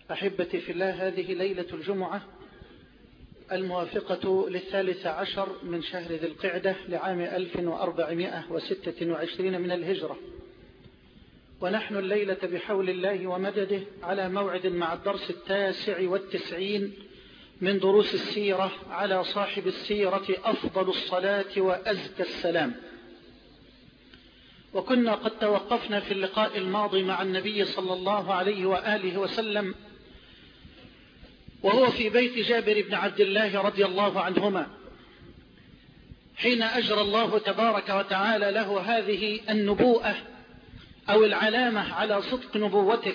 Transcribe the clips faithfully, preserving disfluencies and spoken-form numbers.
أحبتي في الله، هذه ليلة الجمعة الموافقة للثالث عشر من شهر ذي القعدة لعام ألف وأربعمائة وستة وعشرين من الهجرة، ونحن الليلة بحول الله ومدده على موعد مع الدرس التاسع والتسعين من دروس السيرة على صاحب السيرة أفضل الصلاة وأزكى السلام. وكنا قد توقفنا في اللقاء الماضي مع النبي صلى الله عليه وآله وسلم وهو في بيت جابر بن عبد الله رضي الله عنهما، حين أجرى الله تبارك وتعالى له هذه النبوءة أو العلامة على صدق نبوته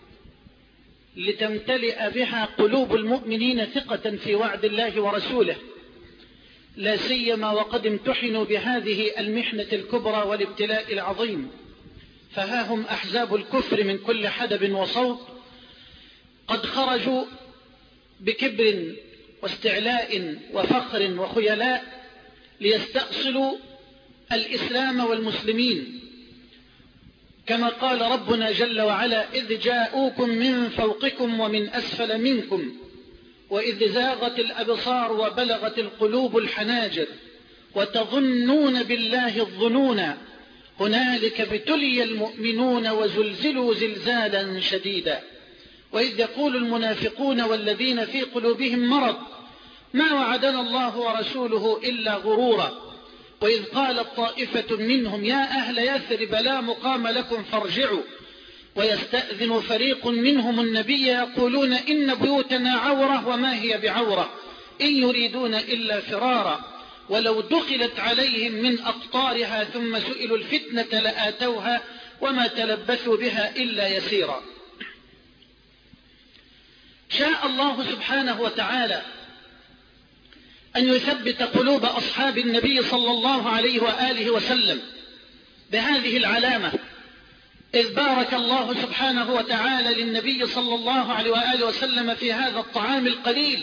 لتمتلئ بها قلوب المؤمنين ثقة في وعد الله ورسوله، لا سيما وقد امتحنوا بهذه المحنة الكبرى والابتلاء العظيم. فها هم أحزاب الكفر من كل حدب وصوب قد خرجوا بكبر واستعلاء وفخر وخيلاء ليستأصلوا الإسلام والمسلمين، كما قال ربنا جل وعلا: إذ جاءوكم من فوقكم ومن أسفل منكم وإذ زاغت الأبصار وبلغت القلوب الحناجر وتظنون بالله الظنونا هنالك ابتلي المؤمنون وزلزلوا زلزالا شديدا وإذ يقول المنافقون والذين في قلوبهم مرض ما وعدنا الله ورسوله إلا غرورا وإذ قالت طائفة منهم يا أهل يثرب لا مقام لكم فارجعوا ويستأذن فريق منهم النبي يقولون إن بيوتنا عورة وما هي بعورة إن يريدون إلا فرارا ولو دخلت عليهم من أقطارها ثم سئلوا الفتنة لآتوها وما تلبثوا بها إلا يسيرا. شاء الله سبحانه وتعالى أن يثبت قلوب أصحاب النبي صلى الله عليه وآله وسلم بهذه العلامة، إذ بارك الله سبحانه وتعالى للنبي صلى الله عليه وآله وسلم في هذا الطعام القليل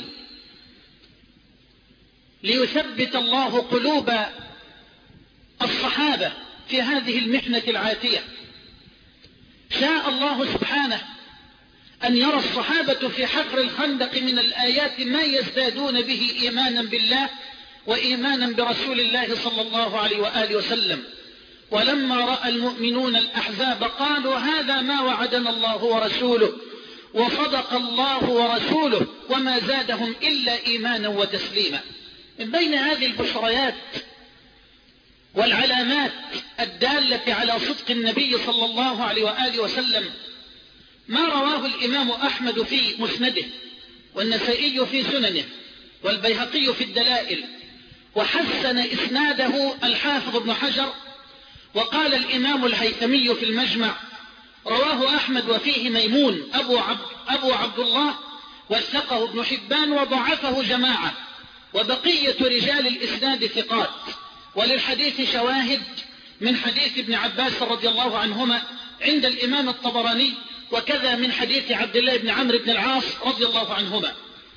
ليثبت الله قلوب الصحابة في هذه المحنة العاتية. شاء الله سبحانه أن يرى الصحابة في حفر الخندق من الآيات ما يزدادون به إيمانا بالله وإيمانا برسول الله صلى الله عليه وآله وسلم. ولما رأى المؤمنون الأحزاب قالوا هذا ما وعدنا الله ورسوله وصدق الله ورسوله وما زادهم إلا إيمانا وتسليما. من بين هذه البشريات والعلامات الدالة على صدق النبي صلى الله عليه وآله وسلم ما رواه الإمام أحمد في مسنده والنسائي في سننه والبيهقي في الدلائل، وحسن إسناده الحافظ ابن حجر، وقال الإمام الهيثمي في المجمع رواه أحمد وفيه ميمون أبو عبد, أبو عبد الله وثقه ابن حبان وضعفه جماعة، وبقية رجال الإسناد ثقات، وللحديث شواهد من حديث ابن عباس رضي الله عنهما عند الإمام الطبراني، وكذا من حديث عبد الله بن عمرو بن العاص رضي الله عنهما.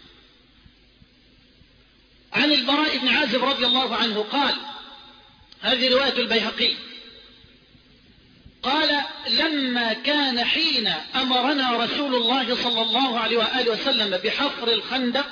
عن البراء بن عازب رضي الله عنه قال، هذه رواية البيهقي، قال لما كان حين أمرنا رسول الله صلى الله عليه وآله وسلم بحفر الخندق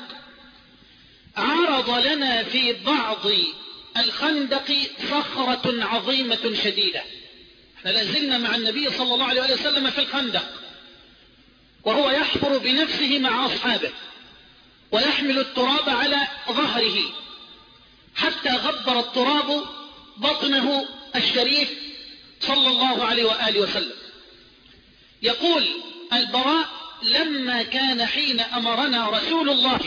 عرض لنا في بعض الخندق صخرة عظيمة شديدة. احنا لازلنا مع النبي صلى الله عليه وسلم في الخندق وهو يحفر بنفسه مع أصحابه ويحمل التراب على ظهره حتى غبر التراب بطنه الشريف صلى الله عليه وآله وسلم. يقول البراء لما كان حين أمرنا رسول الله،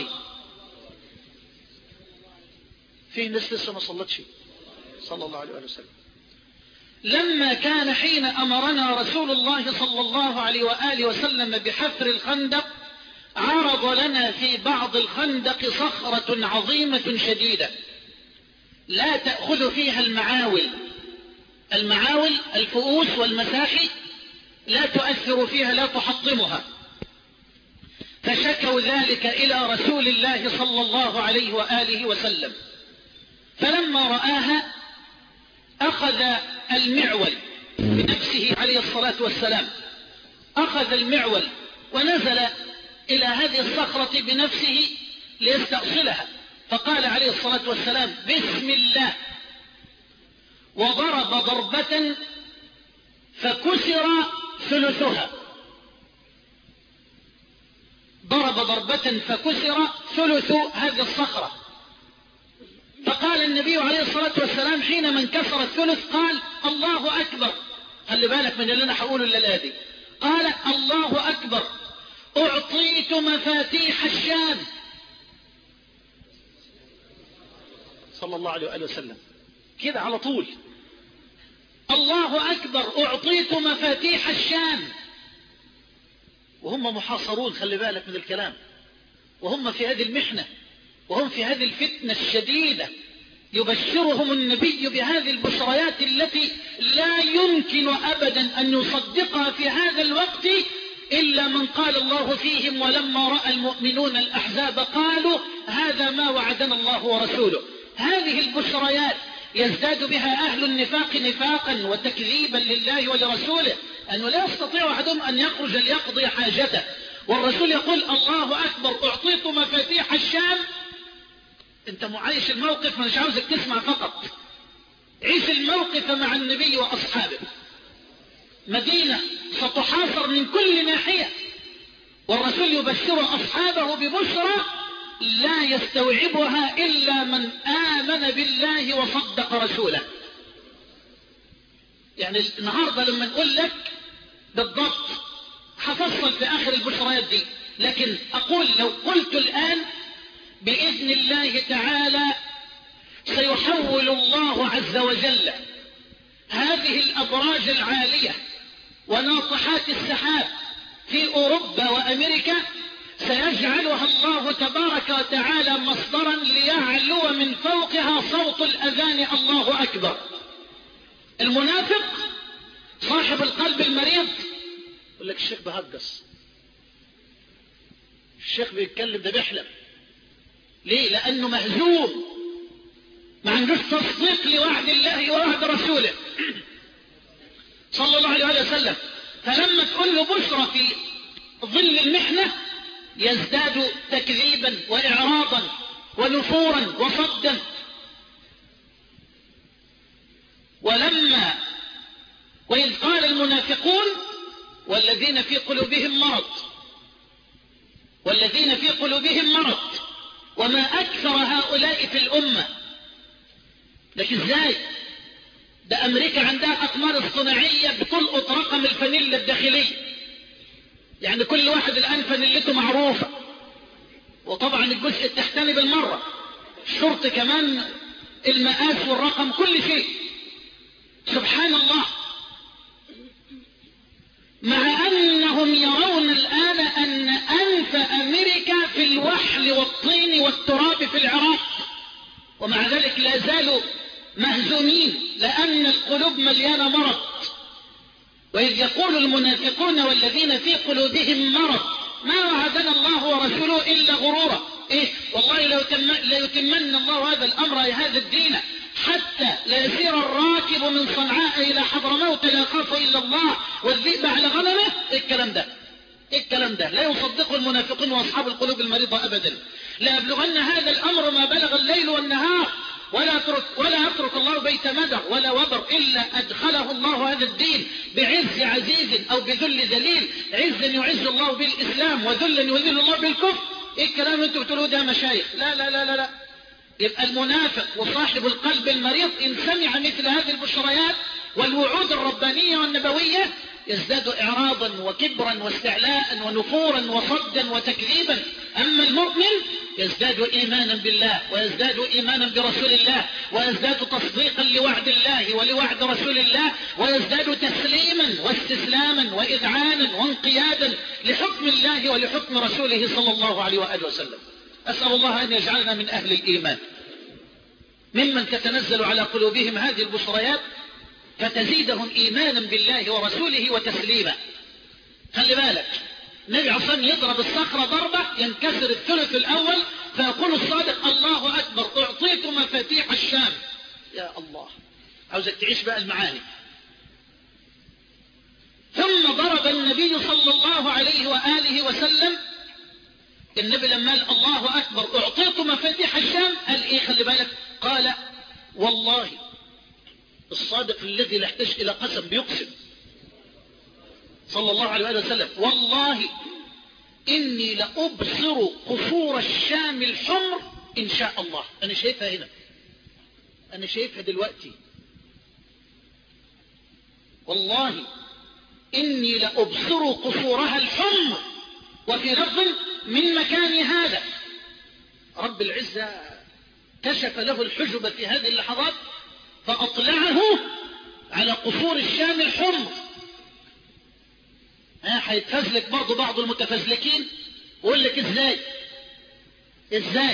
في ناس لسه ما صلتش صلى الله عليه وسلم، لما كان حين أمرنا رسول الله صلى الله عليه وآله وسلم بحفر الخندق عرض لنا في بعض الخندق صخرة عظيمة شديدة لا تأخذ فيها المعاول، المعاول الفؤوس والمساحي لا تؤثر فيها لا تحطمها، فشكوا ذلك إلى رسول الله صلى الله عليه وآله وسلم، فلما رآها أخذ المعول بنفسه عليه الصلاة والسلام، أخذ المعول ونزل إلى هذه الصخرة بنفسه ليستأصلها، فقال عليه الصلاة والسلام بسم الله، وضرب ضربة فكسر ثلثها، ضرب ضربة فكسر ثلث هذه الصخرة. فقال النبي عليه الصلاة والسلام حينما انكسر الثلث قال الله أكبر. خلي بالك من اللي أنا هقوله الليلة دي. قال الله أكبر، أعطيت مفاتيح الشام. صلى الله عليه وآله وسلم كده على طول، الله أكبر، أعطيت مفاتيح الشام. وهم محاصرون، خلي بالك من الكلام، وهم في هذه المحنة، وهم في هذه الفتنة الشديدة، يبشرهم النبي بهذه البشريات التي لا يمكن أبدا أن يصدقها في هذا الوقت إلا من قال الله فيهم ولما رأى المؤمنون الأحزاب قالوا هذا ما وعدنا الله ورسوله. هذه البشريات يزداد بها أهل النفاق نفاقا وتكذيبا لله ولرسوله، أنه لا يستطيع أحدهم أن يخرج ليقضي حاجته، والرسول يقول الله أكبر، أعطيت مفاتيح الشام. أنت معايش الموقف، مش عاوزك تسمع فقط، عيش الموقف مع النبي وأصحابه. مدينة ستحاصر من كل ناحية، والرسول يبشر أصحابه ببشرى لا يستوعبها إلا من آمن بالله وصدق رسوله. يعني النهاردة لما نقول لك بالضبط حفصل في آخر البشريات دي، لكن أقول لو قلت الآن بإذن الله تعالى سيحول الله عز وجل هذه الأبراج العالية وناطحات السحاب في أوروبا وأمريكا، سيجعلها الله تبارك وتعالى مصدرا ليعلو من فوقها صوت الأذان الله أكبر. المنافق صاحب القلب المريض يقول لك الشيخ بهجس، الشيخ بيتكلم ده بيحلم. ليه؟ لأنه مهزوم، ما عندوش تصديق لوعد الله ووعد رسوله صلى الله عليه وسلم. فلما تقول له بشرى في ظل المحنة يزداد تكذيبا وإعراضا ونفورا وصدا. ولما وإذ قال المنافقون والذين في قلوبهم مرض والذين في قلوبهم مرض وما أكثر هؤلاء في الأمة. لكن ازاي؟ ده أمريكا عندها أقمار اصطناعية بتلقط رقم الفانيلا الداخلي، يعني كل واحد الآن فانيلته معروفة، وطبعا الجزء التحتاني بالمرة، الشرط كمان المقاس والرقم كل شيء. سبحان الله. مع أنهم يرون الآن أن أنف أمريكا في الوحل والطين والتراب في العراق، ومع ذلك لا زالوا مهزومين لأن القلوب مليانة مرض. وإذ يقول المنافقون والذين في قلوبهم مرض ما وعدنا الله ورسوله إلا غرورا. إيه؟ والله لو تم... ليتمن الله هذا الأمر هذا الدين حتى لا يسير الراكب من صنعاء إلى حضرموت لا يخاف إلا الله والذئب على غنمه. إيه الكلام ده؟ إيه الكلام ده؟ لا يصدقه المنافقون وأصحاب القلوب المريضة أبدا. لا يبلغن هذا الأمر ما بلغ الليل والنهار، ولا يترك ولا يترك الله بيت مدر ولا وبر إلا أدخله الله هذا الدين بعز عزيز أو بذل ذليل. عزا يعز الله بالإسلام وذلا يذل الله بالكفر. إيه الكلام اللي أنتم بتقولوه ده مشايخ؟ لا لا لا لا لا. يبقى المنافق وصاحب القلب المريض إن سمع مثل هذه البشريات والوعود الربانية والنبوية يزداد إعراضا وكبرا واستعلاء ونفورا وصدا وتكذيبا. أما المؤمن يزداد إيمانا بالله ويزداد إيمانا برسول الله ويزداد تصديقا لوعد الله ولوعد رسول الله ويزداد تسليما واستسلاما وإذعانا وانقيادا لحكم الله ولحكم رسوله صلى الله عليه وآله وسلم. أسأل الله أن يجعلنا من أهل الإيمان ممن تتنزل على قلوبهم هذه البشريات فتزيدهم إيمانا بالله ورسوله وتسليما. خلي بالك، النبي عليه الصلاة يضرب الصخرة ضربة ينكسر الثلث الأول فيقول الصادق الله أكبر أعطيت مفاتيح الشام. يا الله، عاوزك تعيش بقى المعاني. ثم ضرب النبي صلى الله عليه وآله وسلم النبي لما قال الله أكبر أعطيت مفاتيح الشام قال إيه؟ خلي بالك، قال والله الصادق الذي لا يحتاج إلى قسم بيقسم صلى الله عليه وسلم، والله إني لأبصر قصور الشام الحمر إن شاء الله. أنا شايفها هنا، أنا شايفها دلوقتي، والله إني لأبصر قصورها الحمر. وفي لفظ من مكان هذا. رب العزة كشف له الحجب في هذه اللحظات فأطلعه على قصور الشام الحمر. ها هيتفزلك برضو بعض المتفزلكين ويقول لك ازاي ازاي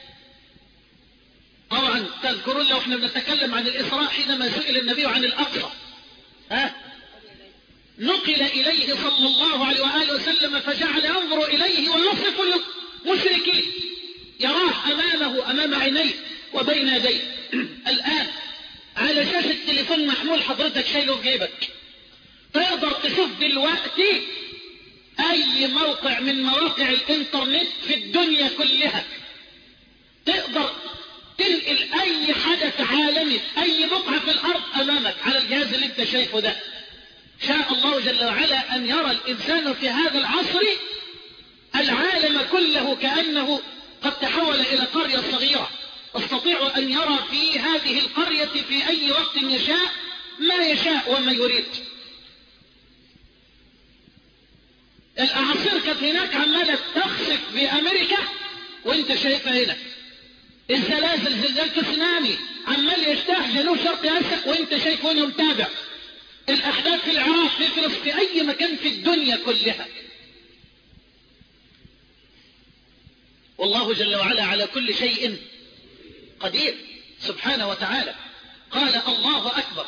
طبعا تذكرون لو احنا بنتكلم عن الإسراء حينما سئل النبي عن الأقصى، ها نقل إليه صلى الله عليه وآله وسلم فجعل ينظر إليه ويصف للمشركين، يراه أمامه أمام عينيه وبين يديه. الآن على شاشة تليفون محمول حضرتك شايله في جيبك، تقدر تشوف دلوقتي أي موقع من مواقع الإنترنت في الدنيا كلها، تقدر تنقل أي حدث عالمي أي بقعة في الأرض أمامك على الجهاز اللي انت شايفه ده. شاء الله جل وعلا أن يرى الإنسان في هذا العصر العالم كله كأنه قد تحول إلى قرية صغيرة، يستطيع أن يرى في هذه القرية في أي وقت يشاء ما يشاء وما يريد. الأعاصير كانت هناك عمالة تخسف في أمريكا وانت شايفها هنا، الزلازل زلزال تسونامي عمال يجتاح جنوب شرق آسيا وانت شايفه هنا متابع، الأحداث في العراق في فلسطين في أي مكان في الدنيا كلها. والله جل وعلا على كل شيء قدير سبحانه وتعالى. قال الله أكبر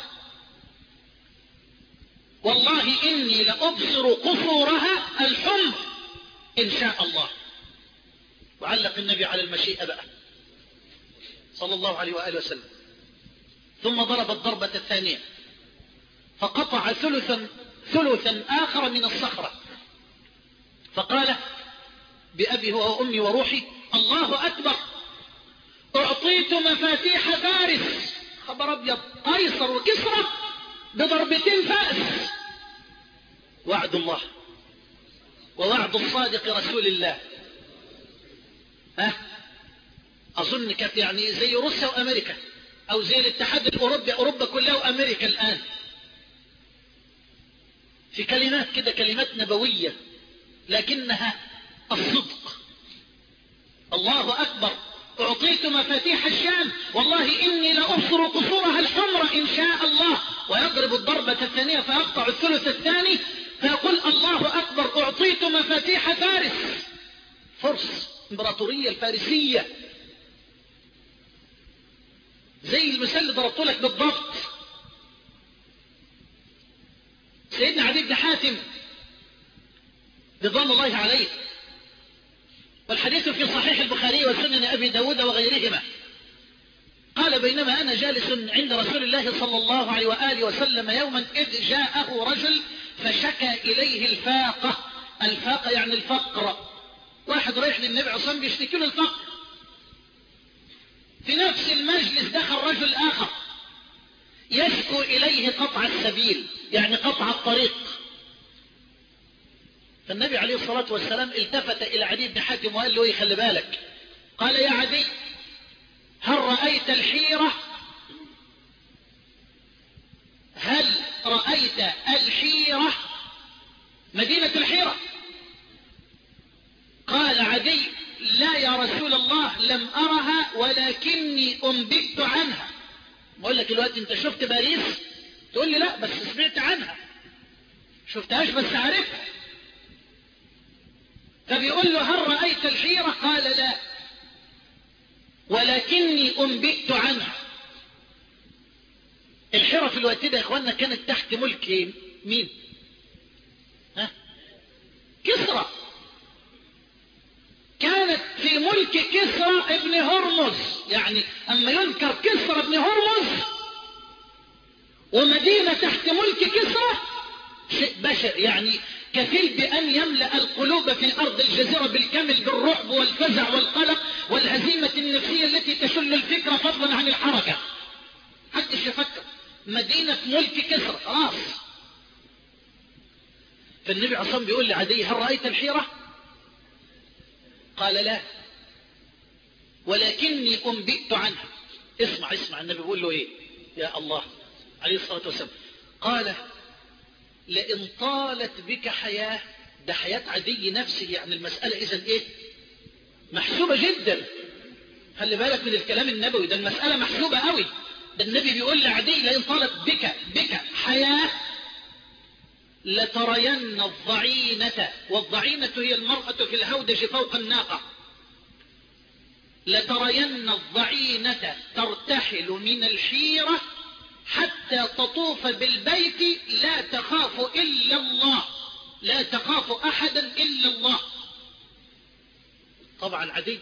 والله إني لأبصر قصورها الحمر إن شاء الله. وعلق النبي على المشيئة بقى صلى الله عليه وآله وسلم، ثم ضرب الضربة الثانية فقطع ثلثا ثلثا آخر من الصخرة فقال بأبي وأمي وروحي الله أكبر أعطيت مفاتيح فارس. خبر أبيض، قيصر وكسرى بضربتين فأس. وعد الله ووعد الصادق رسول الله. ها أظن كانت يعني زي روسيا وأمريكا أو زي الاتحاد الأوروبي، أوروبا كلها وأمريكا الآن، في كلمات كده كلمات نبوية لكنها الصدق. الله أكبر أعطيت مفاتيح الشام والله إني لأبصر قصورها الحمر إن شاء الله. ويضرب الضربة الثانية فيقطع الثلث الثاني فيقول الله أكبر أعطيت مفاتيح فارس. فرس إمبراطورية الفارسية زي المثال اللي ضربت لك بالضبط. سيدنا عدي بن حاتم رضوان الله عليه، والحديث في صحيح البخاري وسنن أبي داود وغيرهما، قال بينما أنا جالس عند رسول الله صلى الله عليه وآله وسلم يوما إذ جاءه رجل فشكى إليه الفاقة. الفاقة يعني الفقر، واحد رايح للنبي عليه الصلاة والسلام بيشتكي له الفقر. في نفس المجلس دخل رجل آخر يشكو إليه قطع السبيل يعني قطع الطريق. فالنبي عليه الصلاة والسلام التفت إلى عدي بن حاتم وقال له خلي بالك. قال يا عدي هل رأيت الحيرة هل رأيت الحيرة مدينة الحيرة؟ قال عدي لا يا رسول الله لم أرها ولكني أنبئت عنها. بقول لك الوقت انت شفت باريس تقول لي لا بس سمعت عنها، شفتهاش بس عارفها. فبيقول له هل رأيت الحيرة؟ قال لا ولكني أنبئت عنها. الحيرة في الوقت ده يا اخوانا كانت تحت ملك مين؟ ها؟ كسرى. كانت في ملك كسرى ابن هرمز. يعني اما يذكر كسرى ابن هرمز ومدينة تحت ملك كسرى شيء بشع، يعني كفيل بأن يملأ القلوب في أرض الجزيرة بالكامل بالرعب والفزع والقلق والهزيمة النفسية التي تشل الفكرة فضلا عن الحركة. محدش يفكر، مدينة ملك كسرى خلاص. فالنبي عليه الصلاة بيقول لعدي: هل رأيت الحيرة؟ قال: لا، ولكني أنبئت عنها. اسمع اسمع النبي بيقول له ايه يا الله عليه الصلاة والسلام. قال: لئن طالت بك حياة. ده حياة عدي نفسه، يعني المسألة إذن ايه؟ محسوبة جدا. خلي بالك من الكلام النبوي ده، المسألة محسوبة قوي. ده النبي بيقول لعدي: لئن طالت بك بك حياة لترين الضعينة. والضعينة هي المرأة في الهودج فوق الناقة. لترين الضعينة ترتحل من الحيرة حتى تطوف بالبيت لا تخاف إلا الله، لا تخاف أحدا إلا الله. طبعا عدي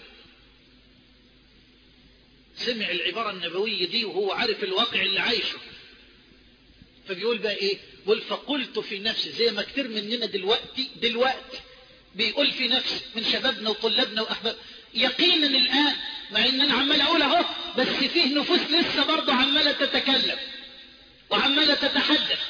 سمع العبارة النبوية دي وهو عارف الواقع اللي عايشه، فبيقول بقى ايه؟ بيقول: فقلت في نفسي، زي ما كتير مننا دلوقتي دلوقتي بيقول في نفسي من شبابنا وطلابنا وأحباب يقينا الآن، مع ان انا عمال اقول اهو، بس فيه نفوس لسه برضه عمالة تتكلم وعمالة تتحدث.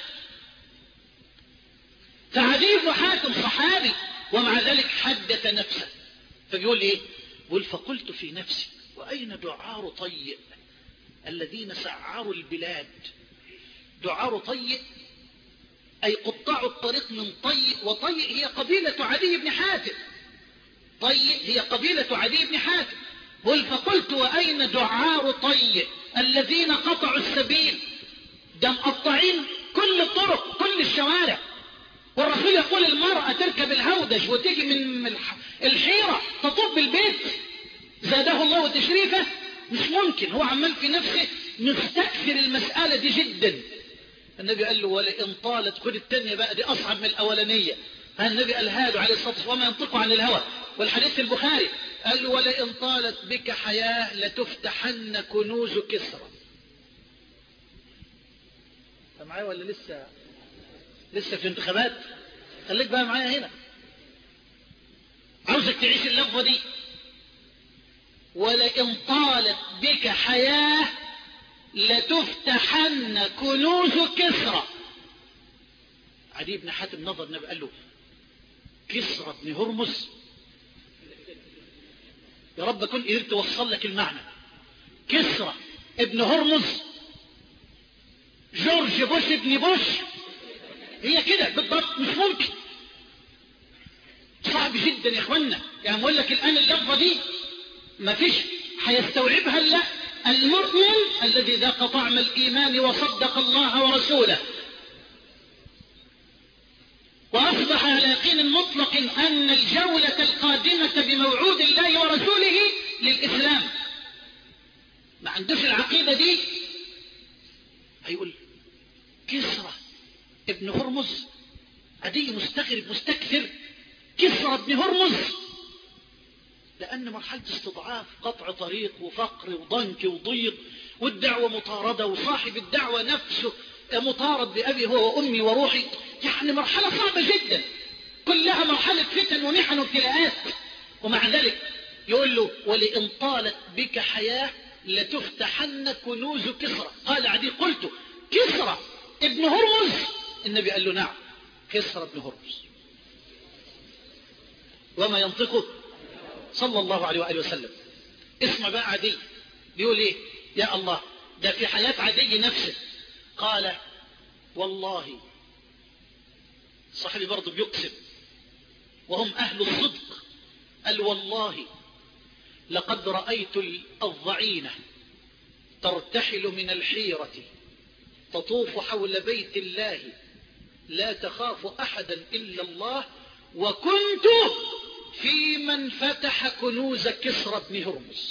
فعدي بن حاتم صحابي ومع ذلك حدث نفسه، فبيقول ايه؟ بيقول: فقلت في نفسي واين دعار طيء الذين سعروا البلاد. دعار طيء اي قطاع الطريق من طيء، وطيء هي قبيلة عدي بن حاتم. طيء هي قبيلة عدي بن حاتم. بيقول: فقلت واين دعار طيء الذين قطعوا السبيل. ده مقطعين كل الطرق كل الشوارع، والرسول يقول المرأة تركب الهودج وتيجي من الحيرة تطوف بالبيت زاده الله تشريفه. مش ممكن. هو عمال في نفسه مستكثر المسألة دي جدا. النبي قال له: ولئن طالت. خد التانية بقى، دي أصعب من الأولانية. فالنبي قالها له عليه الصلاة والسلام: وما ينطق عن الهوى، والحديث البخاري. قال له: ولئن طالت بك حياة لتفتحن كنوز كسرى. انت معايا ولا لسه لسه في انتخابات؟ خليك بقى معايا هنا، عاوزك تعيش اللفظة دي. ولئن طالت بك حياة لتفتحن كنوز كسرى. عدي بن حاتم نظر النبي قال له: كسرى بن هرمز؟ يا رب كن قدرت توصل لك المعنى. كسرى ابن هرمز، جورج بوش ابن بوش، هي كده بالضبط. مش ممكن. صعب جدا يا اخوانا. يعني بقول لك الان اللفظه دي ما فيش هيستوعبها الا المؤمن الذي ذاق طعم الايمان وصدق الله ورسوله واصبح على يقين مطلق ان الجوله القادمه بموعود الله ورسوله للاسلام. ما عندوش العقيده دي، هيقول كسرى ابن هرمز. عدي مستغرب مستكثر، كسرى ابن هرمز، لأن مرحلة استضعاف، قطع طريق وفقر وضنك وضيق، والدعوة مطاردة، وصاحب الدعوة نفسه مطارد بأبي هو وأمي وروحي. يعني مرحلة صعبة جدا، كلها مرحلة فتن ومحن وابتلاءات. ومع ذلك يقول له: ولئن طالت بك حياة لتفتحن كنوز كسرى. قال عدي: قلت كسرى ابن هرمز؟ النبي قال له: نعم، كسرى ابن هرمز. وما ينطقه صلى الله عليه وآله وسلم. اسمع بقى عدي بيقول ايه. يا الله، ده في حياة عدي نفسه. قال: والله، صاحبي برضه بيقسم وهم أهل الصدق، قال: والله لقد رأيت الضعينة ترتحل من الحيرة تطوف حول بيت الله لا تخاف أحدا إلا الله، وكنت في من فتح كنوز كسرى بن هرمز.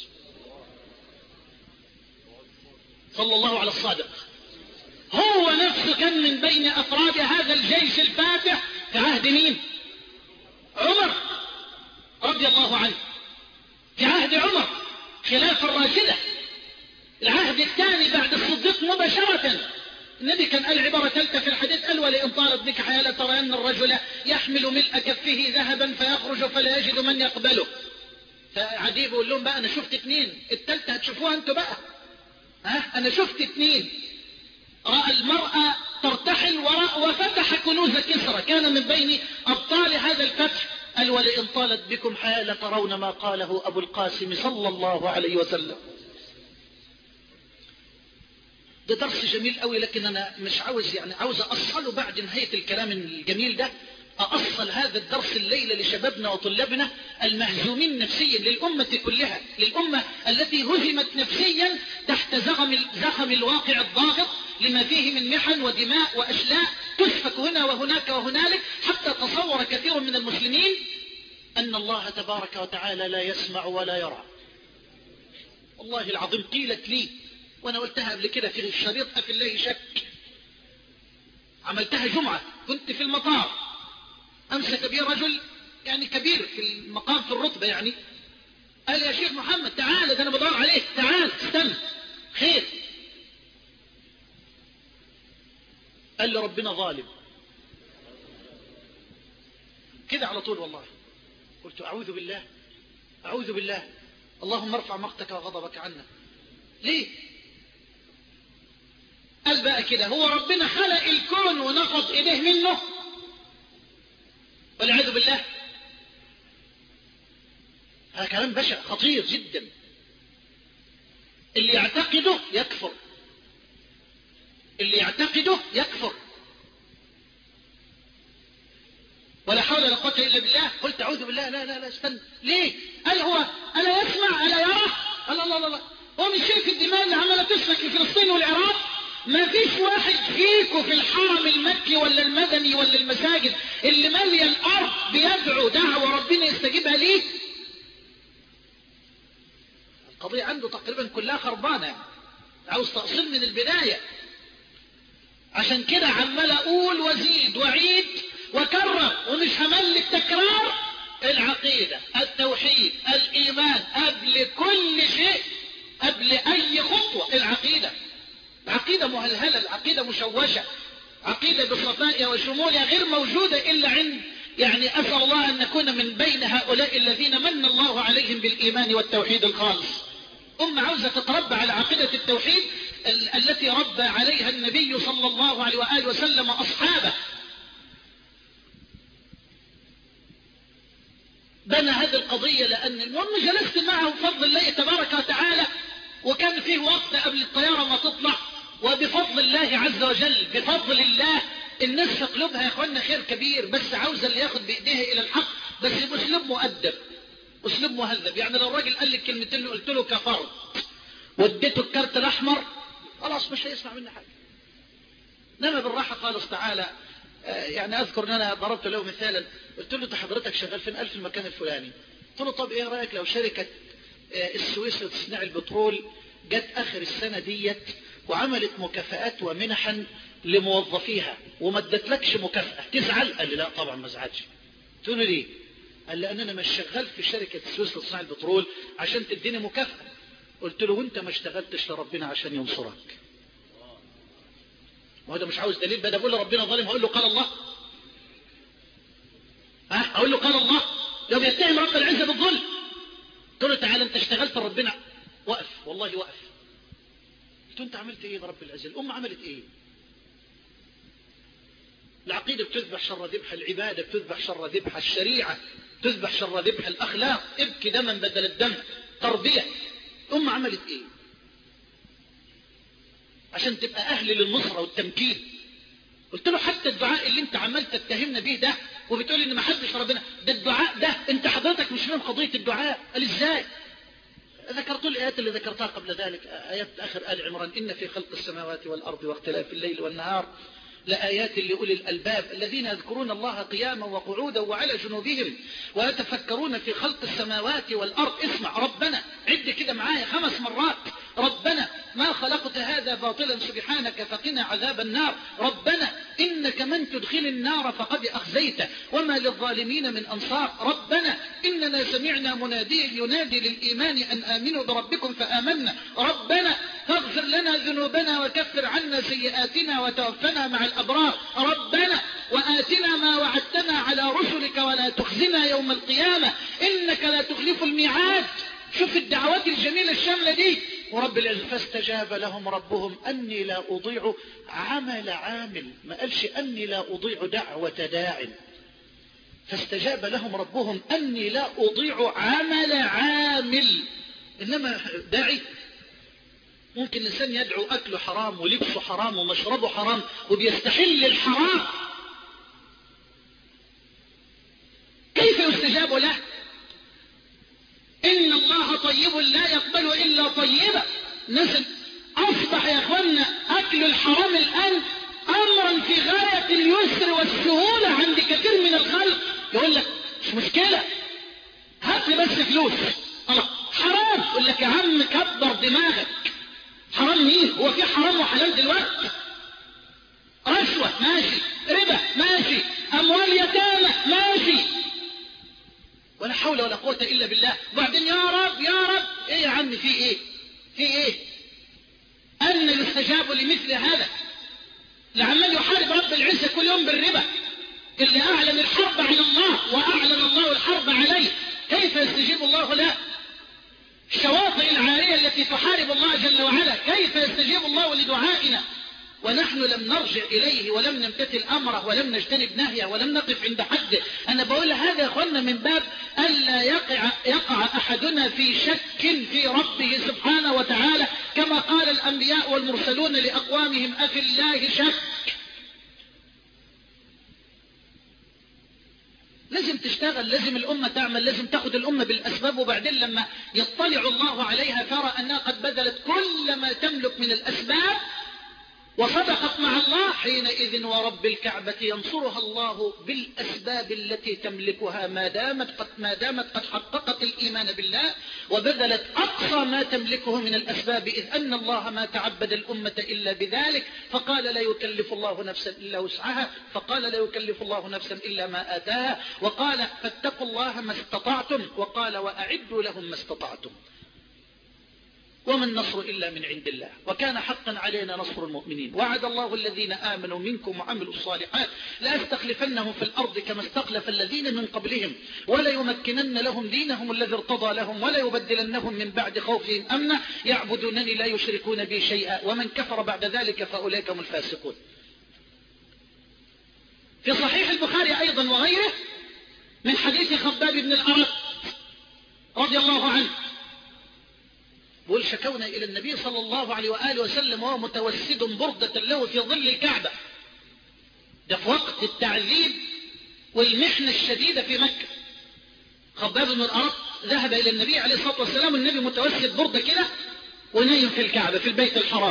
صلى الله على الصادق. هو نفسه كان من بين أفراد هذا الجيش الفاتح في عهد مين؟ عمر رضي الله عنه. في عهد عمر خلافة الراشدة، العهد الثاني بعد الصديق مباشرة. النبي كان قال عبارة ثالثة في الحديث، قال: ولئن طالت بك حياة لترين الرجل يحمل ملء كفه ذهبا فيخرج فلا يجد من يقبله. فعدي بيقول لهم بقى أنا شفت اتنين، التالتة هتشوفوها انتوا بقى. ها أنا شفت اتنين، رأى المرأة ترتحل وراء وفتح كنوز كسرى، كان من بين أبطال هذا الفتح. قال ولئن طالت بكم حياة لترون ما قاله أبو القاسم صلى الله عليه وسلم. ده درس جميل قوي، لكن أنا مش عاوز يعني عاوز أصله بعد نهاية الكلام الجميل ده، أصل هذا الدرس الليلة لشبابنا وطلابنا المهزومين نفسيا، للأمة كلها، للأمة التي هزمت نفسيا تحت زخم, زخم الواقع الضاغط لما فيه من محن ودماء وأشلاء تسفك هنا وهناك وهنالك، حتى تصور كثير من المسلمين أن الله تبارك وتعالى لا يسمع ولا يرى. والله العظيم قيلت لي وأنا قلتها قبل كده في الشريط أفي الله شك، عملتها جمعة كنت في المطار، أمسك بي رجل يعني كبير في المقام في الرتبة يعني، قال يا شيخ محمد تعال، ده أنا بدور عليك، تعال استنى خير. قال لي ربنا ظالم كده على طول. والله قلت أعوذ بالله أعوذ بالله، اللهم ارفع مقتك وغضبك عنا. ليه؟ قال بقى كده هو ربنا خلق الكون ونقض إيديه منه والعياذ بالله. هذا كلام بشع خطير جدا، اللي يعتقده يكفر، اللي يعتقده يكفر. ولا حول ولا قوة إلا بالله. قلت أعوذ بالله، لا لا لا استنى، ليه؟ قال هو ألا يسمع ألا يرى؟ الله الله الله، هو مش شايف الدماء اللي عمالة تسفك في فلسطين والعراق؟ ما فيش واحد فيكم في الحرم المكي ولا المدني ولا المساجد اللي مالية الأرض بيدعو دعوة ربنا يستجيبها ليه؟ القضية عنده تقريبا كلها خربانة، عاوز تأصيل من البداية. عشان كده عمال أقول وزيد وعيد وكرر ومش همل التكرار، العقيدة، التوحيد، الإيمان قبل كل شيء، قبل أي خطوة. العقيدة عقيدة مهلهلة، العقيدة مشوشة، عقيدة بصفائها وشمولها غير موجودة إلا عند يعني أسأل الله أن نكون من بين هؤلاء الذين من الله عليهم بالإيمان والتوحيد الخالص. أم عاوزة تتربى على عقيدة التوحيد التي ربى عليها النبي صلى الله عليه وآله وسلم أصحابه. بنى هذه القضية لأن المهم جلست معه بفضل الله تبارك وتعالى، وكان فيه وقت قبل الطيارة ما تطلع، وبفضل الله عز وجل بفضل الله الناس في قلوبها يا اخوانا خير كبير، بس عاوزة اللي ياخد بإيديها إلى الحق بس بأسلوب مؤدب، أسلوب مهذب. يعني لو الراجل قال لي كلمتين اللي قلت له كفرت واديته الكارت الأحمر خلاص مش هيسمع مني حاجة. انما بالراحة خالص تعالى. يعني أذكر أن أنا ضربت له مثالا، قلت له حضرتك شغال فين؟ قال في المكان الفلاني. قلت له طب إيه رأيك لو شركة السويس لتصنيع البترول جت آخر السنة ديت وعملت مكافآت ومنحا لموظفيها وما ادتلكش مكافأة تزعل؟ قال لي لا طبعا ما ازعلش. قلت له ليه؟ قال لأن أنا مش شغال في شركة السويس لتصنيع البترول عشان تديني مكافأة. قلت له وانت ما اشتغلتش لربنا عشان ينصرك؟ وهذا مش عاوز دليل بقى، بقول له ربنا ظالم هقول له قال الله؟ ها اقول له قال الله؟ لو يتهم رب العزة بالظلم. قلت له تعالى انت اشتغلت لربنا؟ وقف والله وقف. قلت له انت عملت ايه برب العزة؟ الامه عملت ايه؟ العقيدة بتذبح شر ذبح، العبادة بتذبح شر ذبح، الشريعة تذبح شر ذبح، الأخلاق ابكي دما بدل الدم، تربية. الأمة عملت إيه عشان تبقى أهل للنصرة والتمكين؟ قلت له حتى الدعاء اللي انت عمال تتهمنا به ده وبتقول ان ما حدش ربنا، ده الدعاء ده انت حضرتك مش فاهم قضية الدعاء. قال ازاي؟ ذكرت الآيات اللي ذكرتها قبل ذلك، آيات آخر آل عمران، إن في خلق السماوات والأرض واختلاف الليل والنهار لآيات لأولي الألباب الذين يذكرون الله قياما وقعودا وعلى جنوبهم ويتفكرون في خلق السماوات والأرض. اسمع ربنا، عد كده معايا خمس مرات، ربنا ما خلقت هذا باطلا سبحانك فقنا عذاب النار، ربنا إنك من تدخل النار فقد أخزيته وما للظالمين من أنصار، ربنا إننا سمعنا مناديا ينادي للإيمان أن آمنوا بربكم فآمنا، ربنا فاغفر لنا ذنوبنا وكفر عنا سيئاتنا وتوفنا مع الأبرار، ربنا القيامة، إنك لا تخلف الميعاد. شوف الدعوات الجميلة الشاملة دي. ورب العزة فاستجاب لهم ربهم أني لا أضيع عمل عامل، ما قالش أني لا أضيع دعوة داع. فاستجاب لهم ربهم أني لا أضيع عمل عامل. إنما داعي ممكن الإنسان يدعو أكله حرام ولبسه حرام ومشربه حرام وبيستحل الحرام، كيف يستجاب له؟ إن الله طيب لا يقبل إلا طيبا. نسل أصبح يا أخوانا أكل الحرام الآن أمرا في غاية اليسر والسهولة عند كثير من الخلق. يقول لك مش مشكلة، هات لي بس فلوس. الله حرام، يقول لك يا عم كبر دماغك. حرام مين؟ هو في حرام وحلال دلوقتي؟ رشوة ماشي، ربا ماشي، أموال يتامى ماشي، ولا حول ولا قوة إلا بالله. وبعدين يا رب يا رب إيه يا عم في إيه في إيه أن يستجاب لمثل هذا؟ لعمال يحارب رب العزة كل يوم بالربا، اللي أعلن الحرب على الله وأعلن الله الحرب عليه، كيف يستجيب الله له؟ الشواطئ العارية التي تحارب الله جل وعلا، كيف يستجيب الله لدعائنا ونحن لم نرجع إليه ولم نمتثل أمره ولم نجتنب نهيه ولم نقف عند حده؟ أنا بقول هذا يا أخوانا من باب ألا يقع, يقع أحدنا في شك في ربه سبحانه وتعالى، كما قال الأنبياء والمرسلون لأقوامهم أفي الله شك. لازم تشتغل، لازم الأمة تعمل، لازم تأخذ الأمة بالأسباب، وبعدين لما يطلع الله عليها ترى أنها قد بذلت كل ما تملك من الأسباب وصدقت مع الله، حينئذ ورب الكعبة ينصرها الله بالأسباب التي تملكها ما دامت قد, ما دامت قد حققت الإيمان بالله وبذلت أقصى ما تملكه من الأسباب، إذ أن الله ما تعبد الأمة إلا بذلك، فقال لا يكلف الله نفسا إلا وسعها، فقال لا يكلف الله نفسا إلا ما آتاها، وقال فاتقوا الله ما استطعتم، وقال وأعدوا لهم ما استطعتم، وما النصر إلا من عند الله، وكان حقا علينا نصر المؤمنين. وعد الله الذين آمنوا منكم وعملوا الصالحات لأستخلفنهم في الأرض كما استخلف الذين من قبلهم وليمكنن لهم دينهم الذي ارتضى لهم وليبدلنهم من بعد خوفهم أمنا يعبدونني لا يشركون بي شيئا ومن كفر بعد ذلك فأولئك هم الفاسقون. في صحيح البخاري أيضا وغيره من حديث خباب بن الأرت رضي الله عنه، بقول شكونا إلى النبي صلى الله عليه وآله وسلم وهو متوسد بردة له في ظل الكعبة، ده في وقت التعذيب والمحنة الشديدة في مكة. خباب بن الأرت ذهب إلى النبي عليه الصلاة والسلام، النبي متوسد بردة كده ونايم في الكعبة في البيت الحرام.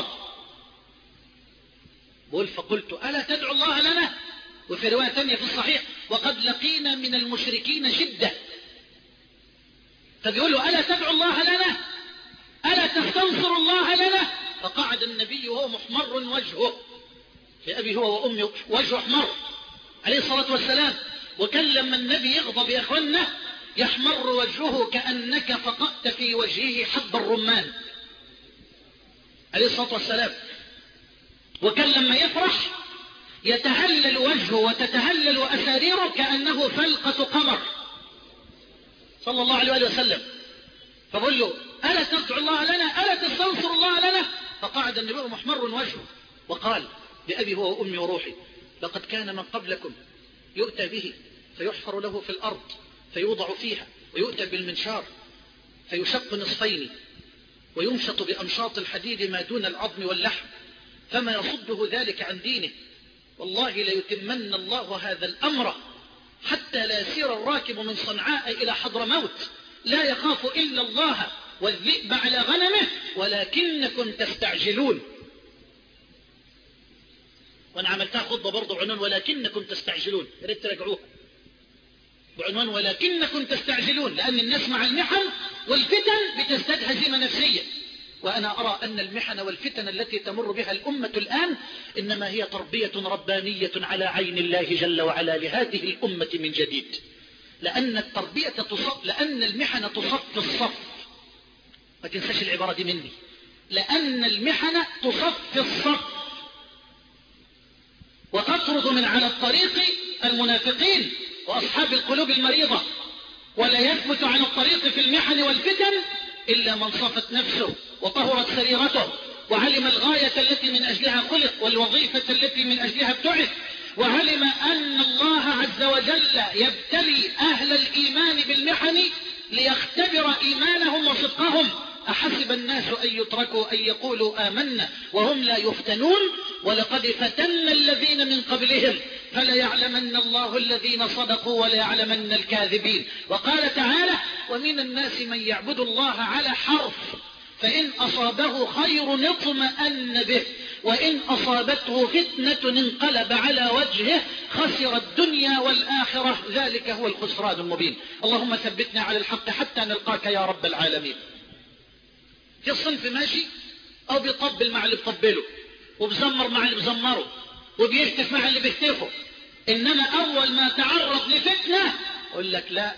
بقول فقلت ألا تدعو الله لنا؟ وفي رواية ثانية في الصحيح وقد لقينا من المشركين شدة، فبيقول له ألا تدعو الله لنا؟ ألا تستنصر الله لنا؟ فقعد النبي وهو محمر وجهه، لأبي هو وأمي وجهه احمر عليه الصلاة والسلام، وكان لما النبي يغضب يا أخوانا يحمر وجهه كأنك فقأت في وجهه حب الرمان عليه الصلاة والسلام، وكان لما يفرح يتهلل وجهه وتتهلل أساريره كأنه فلقة قمر صلى الله عليه وسلم. فقال له ألا تدعو الله لنا؟ ألا تستنصر الله لنا؟ فقعد النبي محمر وجهه وقال بأبي هو وأمي وروحي لقد كان من قبلكم يؤتى به فيحفر له في الأرض فيوضع فيها ويؤتى بالمنشار فيشق نصفين ويمشط بأمشاط الحديد ما دون العظم واللحم فما يصده ذلك عن دينه، والله ليتمن الله هذا الأمر حتى لا يسير الراكب من صنعاء إلى حضرموت لا يخاف إلا الله والذئب على غنمه ولكنكم تستعجلون. وانا عملتها خطبة برضو عنوان ولكنكم تستعجلون، يا ريت تراجعوها بعنوان ولكنكم تستعجلون، لأن الناس مع المحن والفتن بتزداد هزيمة نفسية، وأنا أرى أن المحن والفتن التي تمر بها الأمة الآن إنما هي تربية ربانية على عين الله جل وعلا لهذه الأمة من جديد، لأن التربية تصف، لأن المحن تصف الصف، ما تنساش العبارة دي مني، لأن المحن تصف الصف وتطرد من على الطريق المنافقين وأصحاب القلوب المريضة ولا يثبت على الطريق في المحن والفتن إلا من صفت نفسه وطهرت سريرته وعلم الغاية التي من أجلها خلق والوظيفة التي من أجلها ابتعث، وعلم أن الله عز وجل يبتلي أهل الإيمان بالمحن ليختبر إيمانهم وصدقهم. أحسب الناس أن يتركوا أن يقولوا آمنا وهم لا يفتنون ولقد فتنا الذين من قبلهم فليعلمن الله الذين صدقوا وليعلمن الكاذبين. وقال تعالى ومن الناس من يعبد الله على حرف فإن أصابه خير اطمأن به وإن أصابته فتنة انقلب على وجهه خسر الدنيا والآخرة ذلك هو الخسران المبين. اللهم ثبتنا على الحق حتى نلقاك يا رب العالمين. في الصنف ماشي أو بيطبل مع اللي بيطبله وبزمر مع اللي بزمره وبيهتف مع اللي بيهتفه، إنما أول ما تعرض لفتنة أقول لك لا،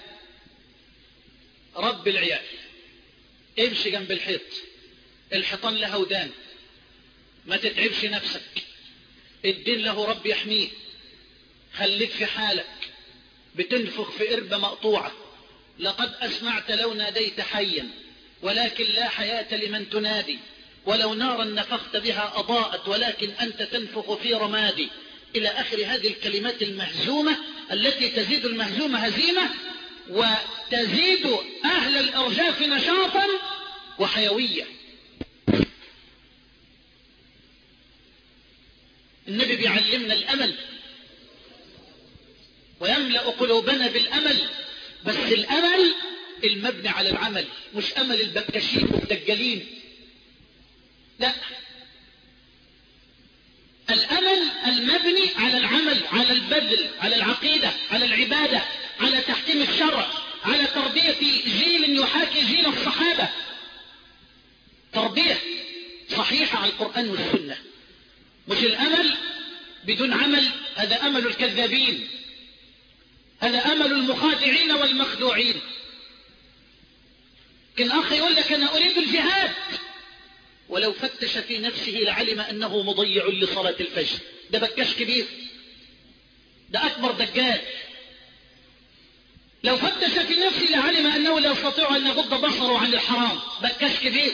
رب العيال امشي جنب الحيط، الحيطان له ودان، ما تتعبش نفسك، الدين له رب يحميه، خليك في حالك، بتنفخ في قربة مقطوعة، لقد أسمعت لو ناديت حيا ولكن لا حياة لمن تنادي، ولو نارا نفخت بها أضاءت ولكن أنت تنفخ في رمادي، إلى آخر هذه الكلمات المهزومة التي تزيد المهزومة هزيمة وتزيد أهل الإرجاف نشاطا وحيوية. النبي بيعلمنا الأمل ويملأ قلوبنا بالأمل، بس الأمل المبني على العمل، مش أمل البكاشين والدجالين، لا، الأمل المبني على العمل، على البذل، على العقيدة، على العبادة، على تحكيم الشرع، على تربية جيل يحاكي جيل الصحابة، تربية صحيحة على القرآن والسنة، مش الأمل بدون عمل، هذا أمل الكذابين، هذا أمل المخادعين والمخدوعين. كان أخي يقول لك أنا أريد الجهاد، ولو فتش في نفسه لعلم أنه مضيع لصلاة الفجر، ده بكاش كبير، ده أكبر دجال. لو فتش في نفسه لعلم أنه لا يستطيع أن يغض بصره عن الحرام، بكاش كبير.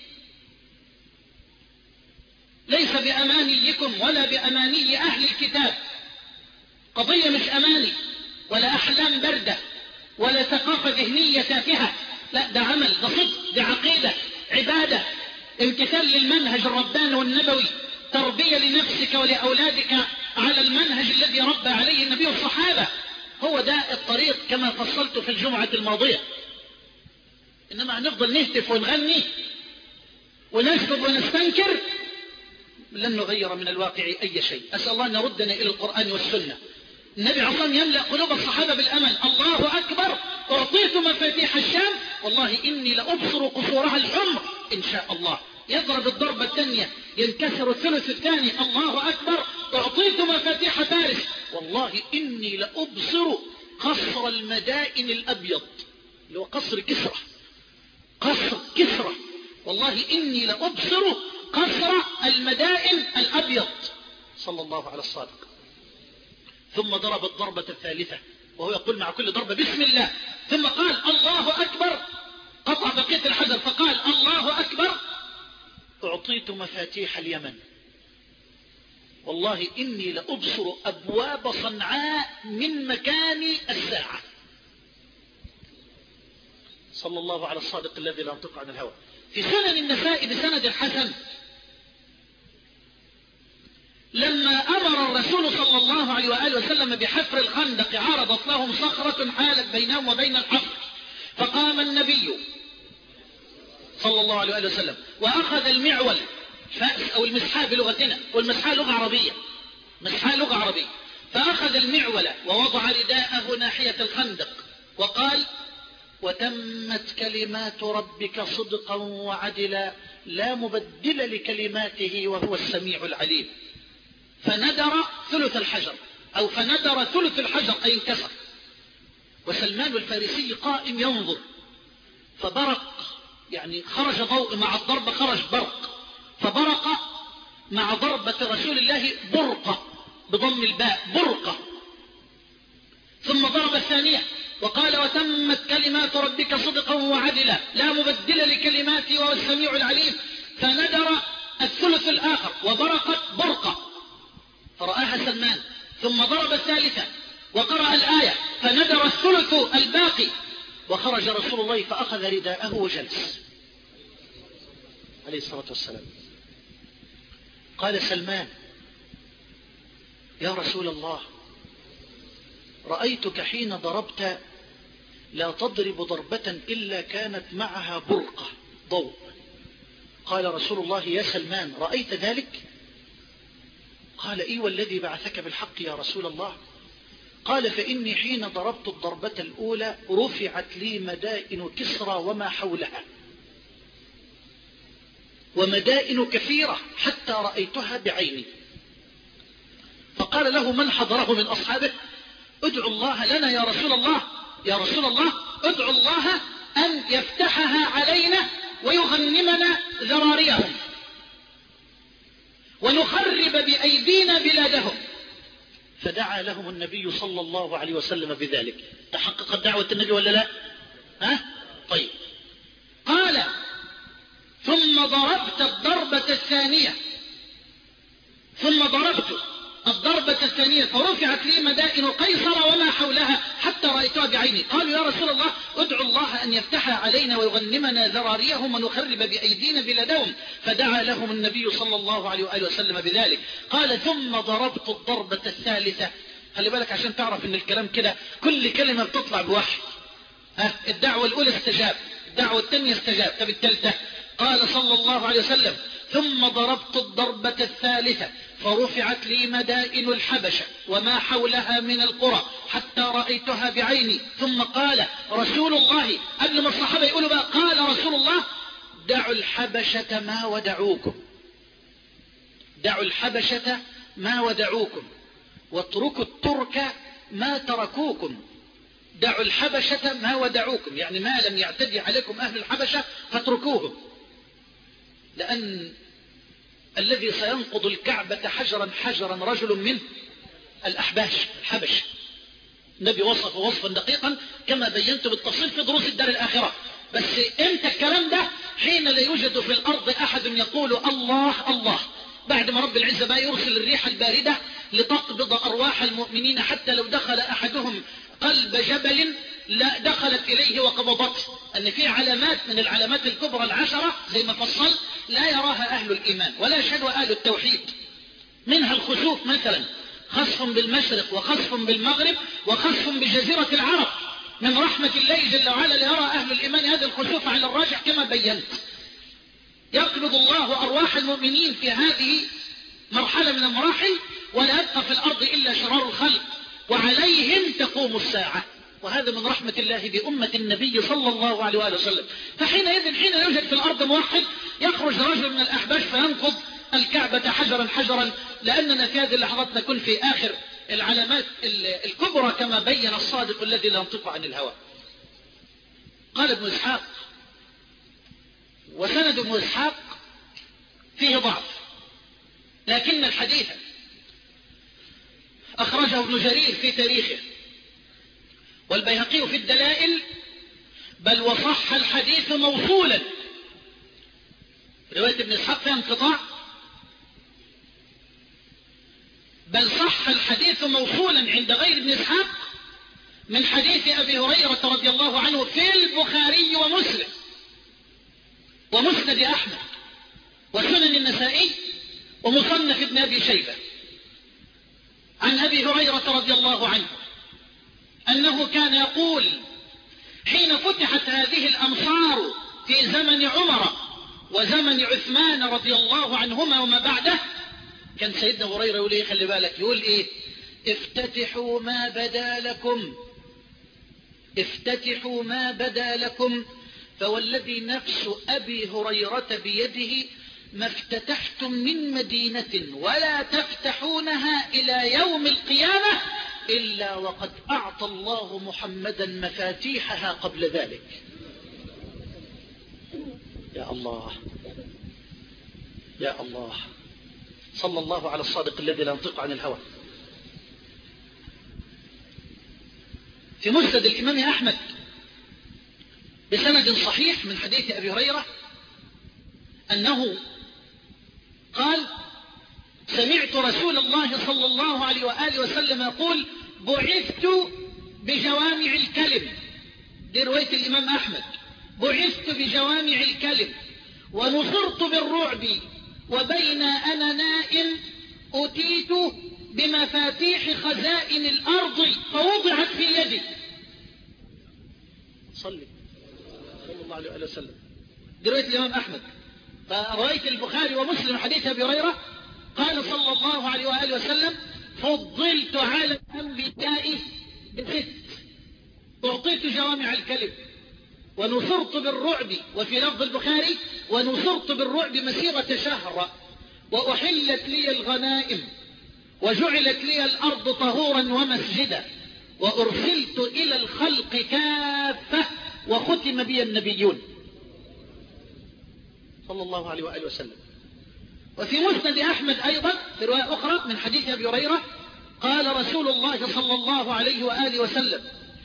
ليس بأمانيكم ولا بأماني أهل الكتاب، قضية مش أماني ولا أحلام باردة ولا ثقافة ذهنية تافهة، لا، ده عمل، ده صدق، ده عقيدة، عبادة، امتثال للمنهج الرباني والنبوي، تربية لنفسك ولأولادك على المنهج الذي ربى عليه النبي والصحابة. هو ده الطريق كما فصلت في الجمعة الماضية. إنما هنفضل نهتف ونغني ونسكت ونستنكر لن نغير من الواقع أي شيء. أسأل الله أن يردنا إلى القرآن والسنة. النبي عصام يملأ قلوب الصحابة بالأمل. الله أكبر، أعطيت مفاتيح الشام والله إني لأبصر قصورها الحمر إن شاء الله. يضرب الضربة الثانية ينكسر الثلث الثاني. الله أكبر، أعطيت مفاتيح فارس والله إني لأبصر قصر المدائن الأبيض، اللي هو قصر كسرى، قصر كسرى، والله إني لأبصر قصر المدائن الأبيض. صلى الله على الصادق. ثم ضرب الضربة الثالثة وهو يقول مع كل ضربة بسم الله، ثم قال الله أكبر، قطع بقية الحجر فقال الله أكبر، أعطيت مفاتيح اليمن والله إني لأبصر أبواب صنعاء من مكان الساعة. صلى الله على الصادق الذي لا ينطق عن الهوى. في سنن النساء بسند حسن لما أمر الرسول صلى الله عليه وآله وسلم بحفر الخندق عرضت لهم صخرة حالت بينهم وبين الحفر، فقام النبي صلى الله عليه وآله وسلم وأخذ المعول فأس أو المسحاء بلغتنا، والمسحاء لغة عربية، مسحاء لغة عربية، فأخذ المعول ووضع رداءه ناحية الخندق وقال وتمت كلمات ربك صدقا وعدلا لا مبدل لكلماته وهو السميع العليم. فندر ثلث الحجر أو فندر ثلث الحجر أي انكسر، وسلمان الفارسي قائم ينظر، فبرق، يعني خرج ضوء مع الضربة، خرج برق، فبرق مع ضربة رسول الله برقة بضم الباء، برقة. ثم ضرب الثانية وقال وتمت كلمات ربك صدقا وعدلا لا مبدل لكلماته وهو السميع العليم. فندر الثلث الآخر وبرقت برقة فرآها سلمان، ثم ضرب الثالثة وقرأ الآية فندر الثلث الباقي، وخرج رسول الله فأخذ رداءه وجلس عليه الصلاة والسلام. قال سلمان يا رسول الله رأيتك حين ضربت لا تضرب ضربة إلا كانت معها برقة ضوء. قال رسول الله يا سلمان رأيت ذلك؟ قال إي والذي بعثك بالحق يا رسول الله. قال فإني حين ضربت الضربة الأولى رفعت لي مدائن كسرى وما حولها، ومدائن كثيرة حتى رأيتها بعيني. فقال له من حضره من أصحابه ادعو الله لنا يا رسول الله، يا رسول الله ادعو الله أن يفتحها علينا ويغنمنا ذراريهم ونخرب بأيدينا بلادهم. فدعا لهم النبي صلى الله عليه وسلم بذلك. تحققت دعوة النبي ولا لا؟ ها؟ طيب. قال ثم ضربت الضربة الثانية ثم ضربت الضربة الثانية فرفعت لي مدائن قيصر وما حولها حتى رأيتها بعيني. قالوا يا رسول الله ادعو الله أن يفتح علينا ويغنمنا ذراريهم ونخرب بأيدينا بلادهم. فدعا لهم النبي صلى الله عليه وآله وسلم بذلك. قال ثم ضربت الضربة الثالثة. خلي بالك عشان تعرف ان الكلام كده كل كلمة بتطلع بوحي. ها الدعوة الأولى استجاب، الدعوة الثانية استجاب، طب الثالثة؟ قال صلى الله عليه وسلم ثم ضربت الضربة الثالثة فرفعت لي مدائن الحبشة وما حولها من القرى حتى رأيتها بعيني. ثم قال رسول الله قبل ما الصحابة يقولوا بقى قال رسول الله دعوا الحبشة ما ودعوكم، دعوا الحبشة ما ودعوكم واتركوا الترك ما تركوكم. دعوا الحبشة ما ودعوكم يعني ما لم يعتدي عليكم أهل الحبشة فاتركوهم، لأن الذي سينقض الكعبة حجرا حجرا رجل من الأحباش الحبش. النبي وصف وصفا دقيقا كما بينت بالتفصيل في دروس الدار الآخرة. بس امتى الكلام ده؟ حين لا يوجد في الأرض أحد يقول الله الله، بعد ما رب العزة بقى يرسل الريح الباردة لتقبض أرواح المؤمنين حتى لو دخل أحدهم قلب جبل لا دخلت إليه وقبضته. أن في علامات من العلامات الكبرى العشرة زي ما فصل لا يراها أهل الإيمان ولا يشهد أهل التوحيد، منها الخسوف مثلا، خسف بالمشرق وخسف بالمغرب وخسف بجزيرة العرب. من رحمة الله جل وعلا ليرى أهل الإيمان هذا الخسوف على الراجح كما بينت. يقبض الله أرواح المؤمنين في هذه مرحلة من المراحل ولا يبقى في الأرض إلا شرار الخلق وعليهم تقوم الساعة. وهذا من رحمة الله بأمة النبي صلى الله عليه وآله وسلم. فحينئذ حين يوجد في الأرض موحد يخرج رجل من الأحباش فينقض الكعبة حجرا حجرا، لأننا في هذه اللحظات نكون في آخر العلامات الكبرى كما بين الصادق الذي لا ينطق عن الهوى. قال ابن إسحاق وسند ابن إسحاق فيه ضعف، لكن الحديث أخرجه ابن جرير في تاريخه والبيهقي في الدلائل، بل وصح الحديث موصولا. رواية ابن إسحاق فيها انقطاع، بل صح الحديث موصولا عند غير ابن إسحاق من حديث أبي هريرة رضي الله عنه في البخاري ومسلم ومسند أحمد وسنن النسائي ومصنف ابن أبي شيبة عن أبي هريرة رضي الله عنه أنه كان يقول حين فتحت هذه الأمصار في زمن عمر وزمن عثمان رضي الله عنهما وما بعده، كان سيدنا هريرة يقول ايه؟ خلي بالك، يقول ايه؟ افتتحوا ما بدا لكم، افتتحوا ما بدا لكم، فوالذي نفس أبي هريرة بيده ما افتتحتم من مدينة ولا تفتحونها إلى يوم القيامة إلا وقد أعطى الله محمدا مفاتيحها قبل ذلك. يا الله يا الله، صلى الله على الصادق الذي لا ينطق عن الهوى. في مسند الإمام أحمد بسند صحيح من حديث أبي هريرة أنه قال: سمعت رسول الله صلى الله عليه وآله وسلم يقول: بعثت بجوامع الكلم. دي رواية الإمام أحمد. بعثت بجوامع الكلم ونصرت بالرعب، وبين أنا نائم أتيت بمفاتيح خزائن الأرض فوضعت في يدي. صلي صلى الله عليه وسلم. دي رواية الإمام أحمد. فرواية البخاري ومسلم حديث أبي هريرة قال صلى الله عليه وآله وسلم: فضلت على الأنبياء بست، أعطيت جوامع الكلم ونصرت بالرعب، وفي لفظ البخاري: ونصرت بالرعب مسيرة شهر، وأحلت لي الغنائم، وجعلت لي الأرض طهورا ومسجدا، وأرسلت إلى الخلق كافة، وختم بي النبيون. صلى الله عليه وآله وسلم. وفي مسند أحمد أيضا في رواية أخرى من حديث أبي هريرة قال رسول الله صلى الله عليه وآله وسلم: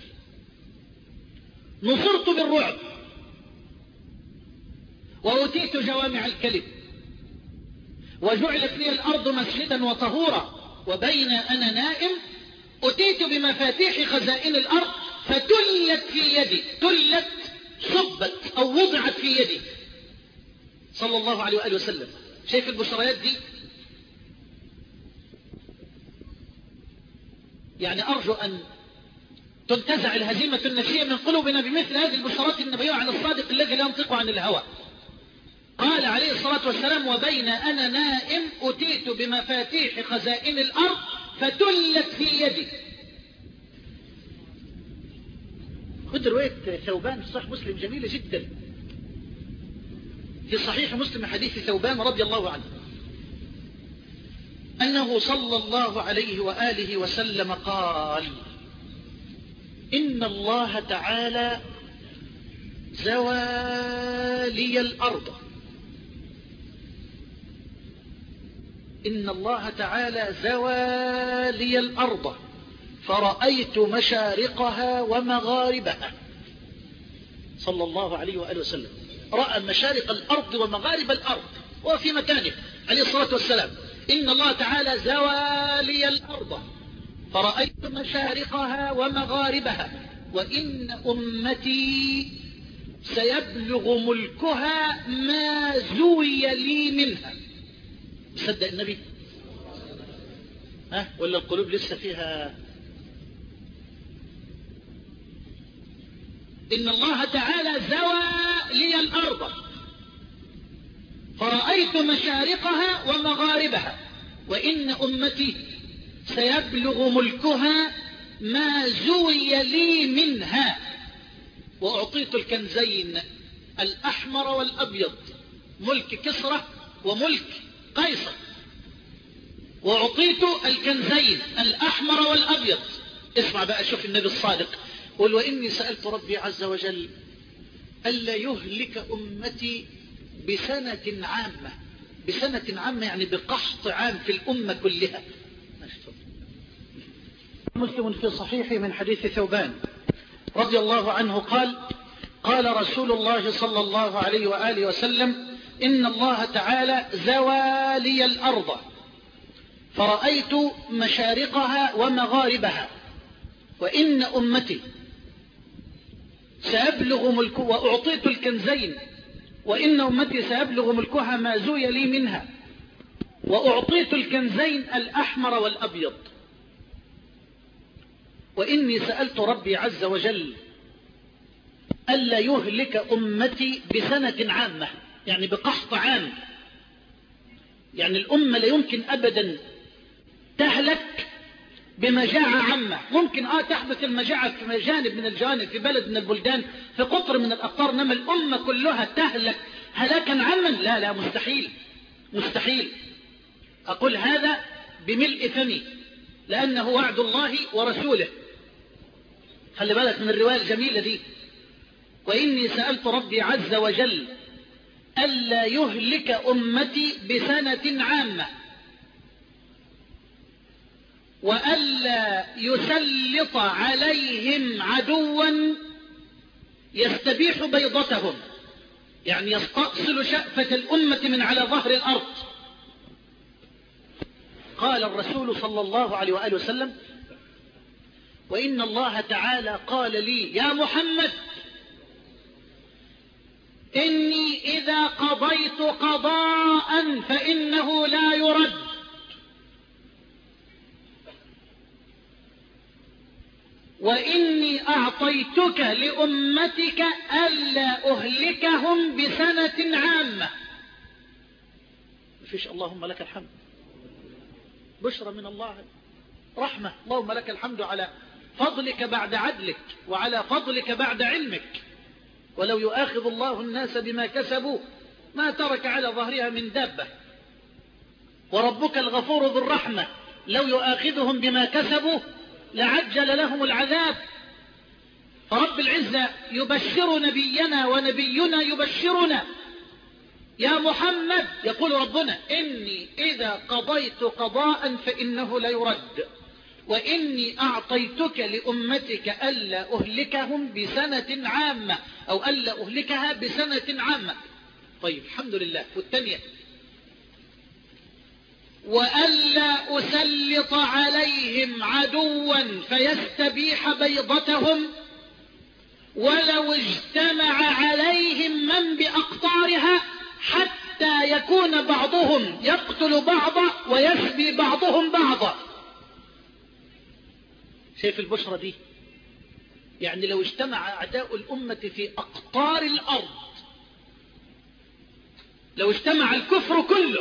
نصرت بالرعب وأتيت جوامع الكلم وجعلت لي الأرض مسجدا وطهورا، وبين أنا نائم أتيت بمفاتيح خزائن الأرض فتلت في يدي. تلت صبت أو وضعت في يدي صلى الله عليه وآله وسلم. شايف البشريات دي؟ يعني أرجو أن تنتزع الهزيمة النفسية من قلوبنا بمثل هذه البشرات النبوية عن الصادق الذي لا ينطق عن الهوى. قال عليه الصلاة والسلام: وبين أنا نائم أتيت بمفاتيح خزائن الأرض فتلت في يدي. خذ رواية ثوبان في صحيح مسلم جميلة جدا. في صحيح مسلم حديث ثوبان رضي الله عنه أنه صلى الله عليه وآله وسلم قال: إن الله تعالى زوى لي الأرض إن الله تعالى زوى لي الأرض فرأيت مشارقها ومغاربها. صلى الله عليه وآله وسلم رأى مشارق الأرض ومغارب الأرض وفي مكانه عليه الصلاة والسلام. إن الله تعالى زوى لي الأرض فرأيت مشارقها ومغاربها، وإن أمتي سيبلغ ملكها ما زوي لي منها. صدق النبي؟ ها ولا القلوب لسه فيها؟ إن الله تعالى زوى لي الأرض فرأيت مشارقها ومغاربها، وإن أمتي سيبلغ ملكها ما زوي لي منها، وأعطيت الكنزين الأحمر والأبيض، ملك كسرى وملك قيصر. وأعطيت الكنزين الأحمر والأبيض. اسمع بقى، شوف النبي الصادق قل: وإني سألت ربي عز وجل ألا يهلك أمتي بسنة عامة. بسنة عامة يعني بقحط عام في الأمة كلها. مسلم في صحيحه من حديث ثوبان رضي الله عنه قال: قال رسول الله صلى الله عليه وآله وسلم: إن الله تعالى زوى لي الأرض فرأيت مشارقها ومغاربها، وإن أمتي سيبلغ ملكها، وأعطيت الكنزين، وإن أمتي سيبلغ ملكها ما زوي لي منها، وأعطيت الكنزين الأحمر والأبيض، وإني سألت ربي عز وجل ألا يهلك أمتي بسنة عامة، يعني بقحط عام. يعني الأمة لا يمكن أبدا تهلك بمجاعة عامة. ممكن آه تحدث المجاعة في جانب من الجوانب، في بلد من البلدان، في قطر من الأقطار، إنما الأمة كلها تهلك هلاكا عاما؟ لا لا، مستحيل مستحيل. أقول هذا بملء فمي لأنه وعد الله ورسوله. خلي بالك من الرواية الجميلة دي: وإني سألت ربي عز وجل ألا يهلك أمتي بسنة عامة، وألا يسلط عليهم عدوا يستبيح بيضتهم، يعني يستأصل شأفة الأمة من على ظهر الأرض. قال الرسول صلى الله عليه وآله وسلم: وإن الله تعالى قال لي يا محمد إني إذا قضيت قضاء فإنه لا يرد، وإني أعطيتك لأمتك ألا أهلكهم بسنة عامة. مفيش اللهم لك الحمد، بشرى من الله، رحمة، اللهم لك الحمد على فضلك بعد عدلك وعلى فضلك بعد علمك. ولو يؤاخذ الله الناس بما كسبوا ما ترك على ظهرها من دابة، وربك الغفور ذو الرحمة لو يؤاخذهم بما كسبوا لعجل لهم العذاب. فرب العزة يبشر نبينا ونبينا يبشرنا: يا محمد، يقول ربنا: إني إذا قضيت قضاء فإنه لا يرد، وإني أعطيتك لأمتك ألا أهلكهم بسنة عامة، أو ألا أهلكها بسنة عامة. طيب الحمد لله. والثانية: وألا أسلط عليهم عدوا فيستبيح بيضتهم ولو اجتمع عليهم من بأقطارها حتى يكون بعضهم يقتل بعضا ويسبي بعضهم بعضا. شايف البشرة دي؟ يعني لو اجتمع أعداء الأمة في أقطار الأرض، لو اجتمع الكفر كله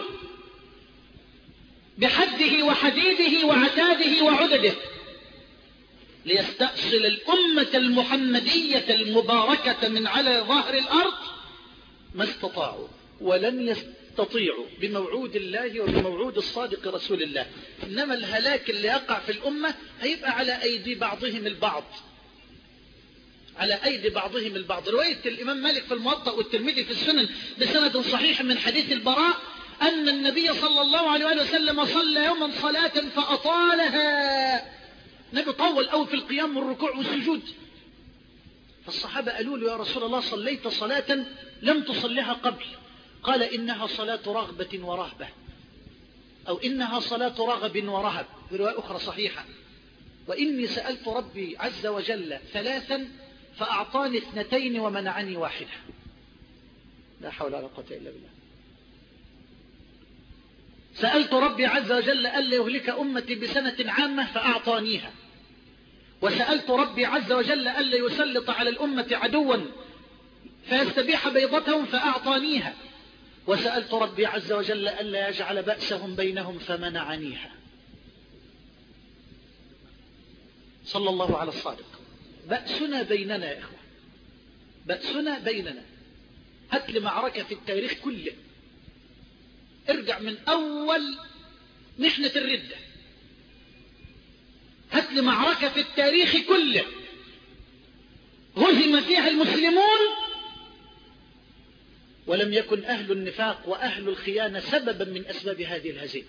بحده وحديده وعتاده وعدده ليستأصل الأمة المحمدية المباركة من على ظهر الأرض، ما استطاعوا ولن يستطيعوا بموعود الله وبموعود الصادق رسول الله. إنما الهلاك اللي يقع في الأمة هيبقى على أيدي بعضهم البعض، على أيدي بعضهم البعض. رواية الإمام مالك في الموطأ والترمذي في السنن بسند صحيح من حديث البراء أن النبي صلى الله عليه وسلم صلى يوما صلاة فأطالها، نبي طول أو في القيام والركوع والسجود. فالصحابة قالوا له: يا رسول الله صليت صلاة لم تصلها قبل. قال: إنها صلاة رغبة ورهبة، أو إنها صلاة رغب ورهب في رواية أخرى صحيحة. وإني سألت ربي عز وجل ثلاثا فأعطاني اثنتين ومنعني واحدة. لا حول ولا قوة إلا بالله. سألت ربي عز وجل ألا يهلك أمتي بسنة عامة فأعطانيها، وسألت ربي عز وجل ألا يسلط على الأمة عدوا فيستبيح بيضتهم فأعطانيها، وسألت ربي عز وجل ألا يجعل بأسهم بينهم فمنعنيها. صلى الله على الصادق. بأسنا بيننا يا إخوة، بأسنا بيننا. هات لي معركة في التاريخ كله، ارجع من أول محنة الردة، هات لي معركة في التاريخ كله هزم فيها المسلمون ولم يكن أهل النفاق وأهل الخيانة سببا من أسباب هذه الهزيمة.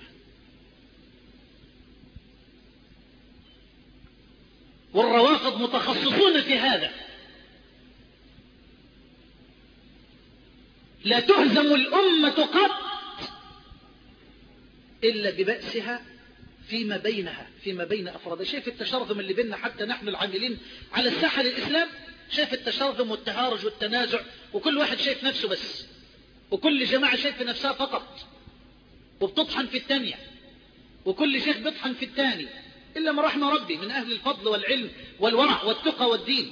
والروافض متخصصون في هذا. لا تهزم الأمة قط إلا ببأسها فيما بينها، فيما بين أفرادها. شايف التشرذم اللي بيننا حتى نحن العاملين على الساحة للإسلام؟ شايف التشرذم والتهارج والتنازع، وكل واحد شايف نفسه بس، وكل جماعة شايف نفسها فقط، وبتطحن في الثانية، وكل شيخ بيطحن في الثاني، إلا ما رحم ربي من أهل الفضل والعلم والورع والتقى والدين.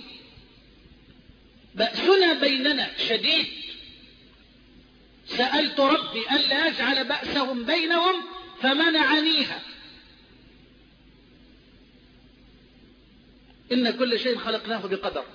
بأسنا بيننا شديد. سألت ربي ألا يجعل بأسهم بينهم فمنعنيها. إن كل شيء خلقناه بقدر.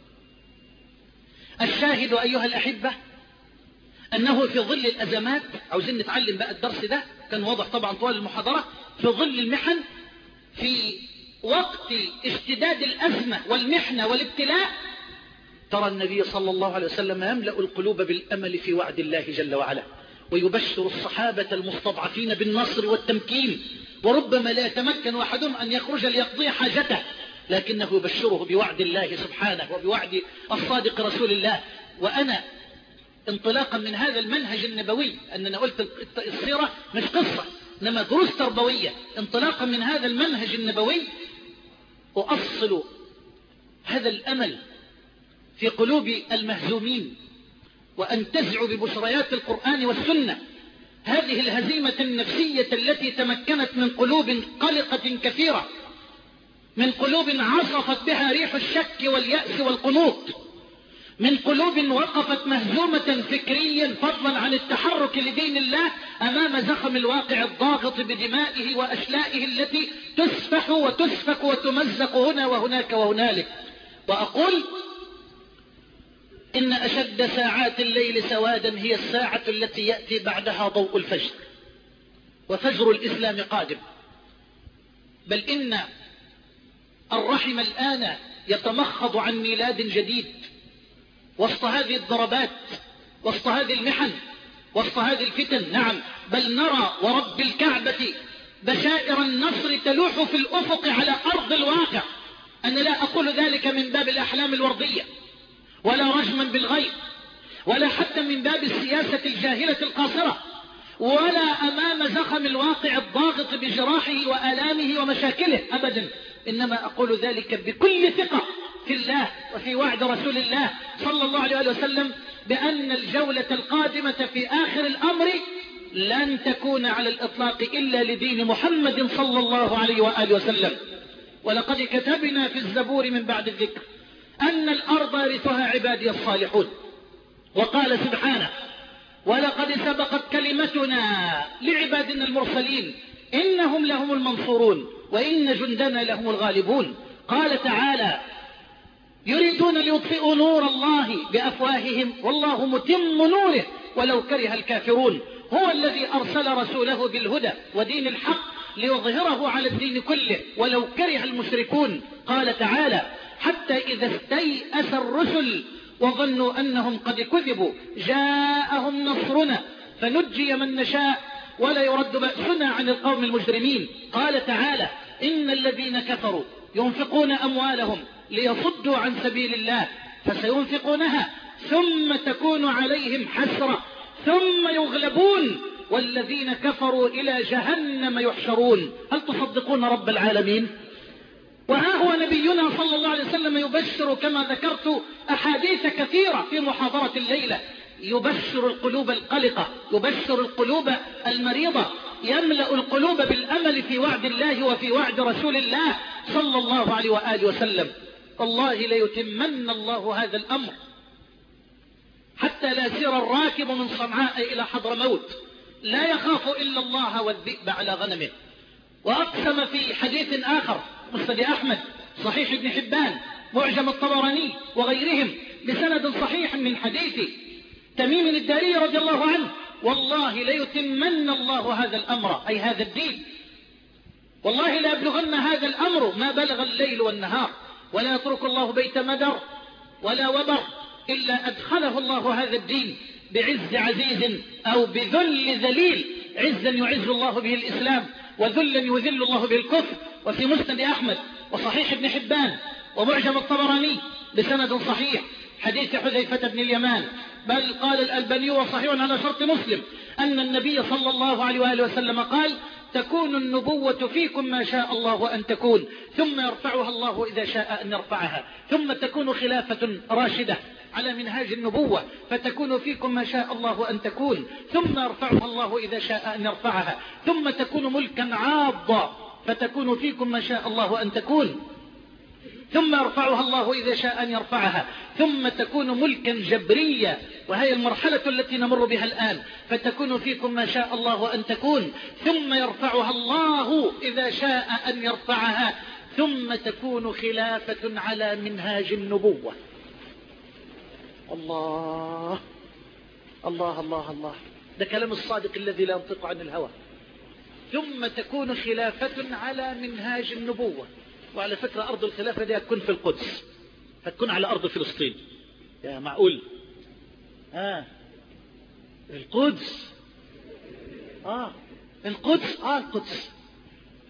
الشاهد أيها الأحبة أنه في ظل الأزمات، عاوزين نتعلم بقى الدرس ده كان واضح طبعا طوال المحاضرة، في ظل المحن، في وقت اشتداد الأزمة والمحنة والابتلاء، ترى النبي صلى الله عليه وسلم يملأ القلوب بالأمل في وعد الله جل وعلا، ويبشر الصحابة المستضعفين بالنصر والتمكين، وربما لا يتمكن أحدهم أن يخرج ليقضي حاجته، لكنه يبشره بوعد الله سبحانه وبوعد الصادق رسول الله. وأنا انطلاقا من هذا المنهج النبوي، أننا قلت السيرة مش قصة إنما دروس تربوية، انطلاقا من هذا المنهج النبوي أؤصل هذا الأمل في قلوب المهزومين وأنتزع ببشريات القرآن والسنة هذه الهزيمة النفسية التي تمكنت من قلوب قلقة كثيرة، من قلوب عصفت بها ريح الشك واليأس والقنوط، من قلوب وقفت مهزومة فكريا فضلا عن التحرك لدين الله أمام زخم الواقع الضاغط بدمائه وأشلائه التي تسفح وتسفك وتمزق هنا وهناك وهنالك. وأقول إن أشد ساعات الليل سوادا هي الساعة التي يأتي بعدها ضوء الفجر، وفجر الإسلام قادم. بل إن الرحم الآن يتمخض عن ميلاد جديد وسط هذه الضربات، وسط هذه المحن، وسط هذه الفتن. نعم، بل نرى ورب الكعبة بشائر النصر تلوح في الأفق على أرض الواقع. أنا لا أقول ذلك من باب الأحلام الوردية ولا رجما بالغيب ولا حتى من باب السياسة الجاهلة القاصرة ولا أمام زخم الواقع الضاغط بجراحه وآلامه ومشاكله أبدا، إنما أقول ذلك بكل ثقة في الله وفي وعد رسول الله صلى الله عليه وسلم بأن الجولة القادمة في آخر الأمر لن تكون على الإطلاق إلا لدين محمد صلى الله عليه وآله وسلم. ولقد كتبنا في الزبور من بعد الذكر أن الأرض يرثها عبادي الصالحون. وقال سبحانه: ولقد سبقت كلمتنا لعبادنا المرسلين إنهم لهم المنصورون وإن جندنا لهم الغالبون. قال تعالى: يريدون ليطفئوا نور الله بأفواههم والله متم نوره ولو كره الكافرون. هو الذي أرسل رسوله بالهدى ودين الحق ليظهره على الدين كله ولو كره المشركون. قال تعالى: حتى إذا استيأس الرسل وظنوا أنهم قد كذبوا جاءهم نصرنا فنجي من نشاء ولا يرد بأسنا عن القوم المجرمين. قال تعالى: إن الذين كفروا ينفقون أموالهم ليصدوا عن سبيل الله فسينفقونها ثم تكون عليهم حسرة ثم يغلبون والذين كفروا إلى جهنم يحشرون. هل تصدقون رب العالمين؟ وها هو نبينا صلى الله عليه وسلم يبشر كما ذكرت أحاديث كثيرة في محاضرة الليلة، يبشر القلوب القلقة، يبشر القلوب المريضة، يملأ القلوب بالأمل في وعد الله وفي وعد رسول الله صلى الله عليه وآله وسلم. والله ليتمن الله هذا الأمر حتى لا يسير الراكب من صنعاء إلى حضرموت لا يخاف إلا الله والذئب على غنمه. وأقسم في حديث آخر مسند أحمد، صحيح ابن حبان، معجم الطبراني وغيرهم بسند صحيح من حديث تميم الداري رضي الله عنه: والله ليتمن الله هذا الأمر أي هذا الدين، والله لا يبلغن هذا الأمر ما بلغ الليل والنهار، ولا يترك الله بيت مدر ولا وبر إلا أدخله الله هذا الدين بعز عزيز أو بذل ذليل، عزا يعز الله به الإسلام وذلا يذل الله به الكفر. وفي مسند أحمد وصحيح ابن حبان ومعجم الطبراني بسند صحيح حديث حذيفة بن اليمان، بل قال الألباني وصحيح على شرط مسلم أن النبي صلى الله عليه وآله وسلم قال: تكون النبوة فيكم ما شاء الله أن تكون ثم يرفعها الله إذا شاء أن يرفعها، ثم تكون خلافة راشدة على منهاج النبوة فتكون فيكم ما شاء الله أن تكون ثم يرفعها الله إذا شاء أن يرفعها، ثم تكون ملكا عاضا فتكون فيكم ما شاء الله أن تكون ثم يرفعها الله إذا شاء أن يرفعها، ثم تكون ملكا جبريا وهي المرحلة التي نمر بها الآن، فتكون فيكم ما شاء الله أن تكون ثم يرفعها الله إذا شاء أن يرفعها، ثم تكون خلافة على منهاج النبوة. الله الله الله الله، ده كلام الصادق الذي لا ينطق عن الهوى. ثم تكون خلافة على منهاج النبوة. وعلى فكرة أرض الخلافة دي هتكون في القدس، هتكون على أرض فلسطين. يا معقول آه القدس آه القدس آه القدس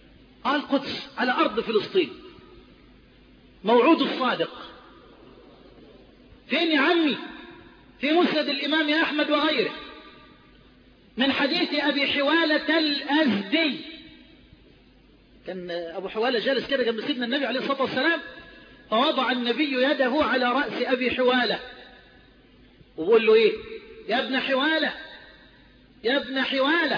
آه القدس على أرض فلسطين، موعود الصادق. فين يا عمي؟ في مسند الإمام أحمد وغيره من حديث أبي حوالة الأزدي. كان أبو حوالة جالس كده جنب سيدنا النبي عليه الصلاة والسلام، فوضع النبي يده على رأس أبي حوالة وقال له إيه؟ يا ابن حوالة، يا ابن حوالة،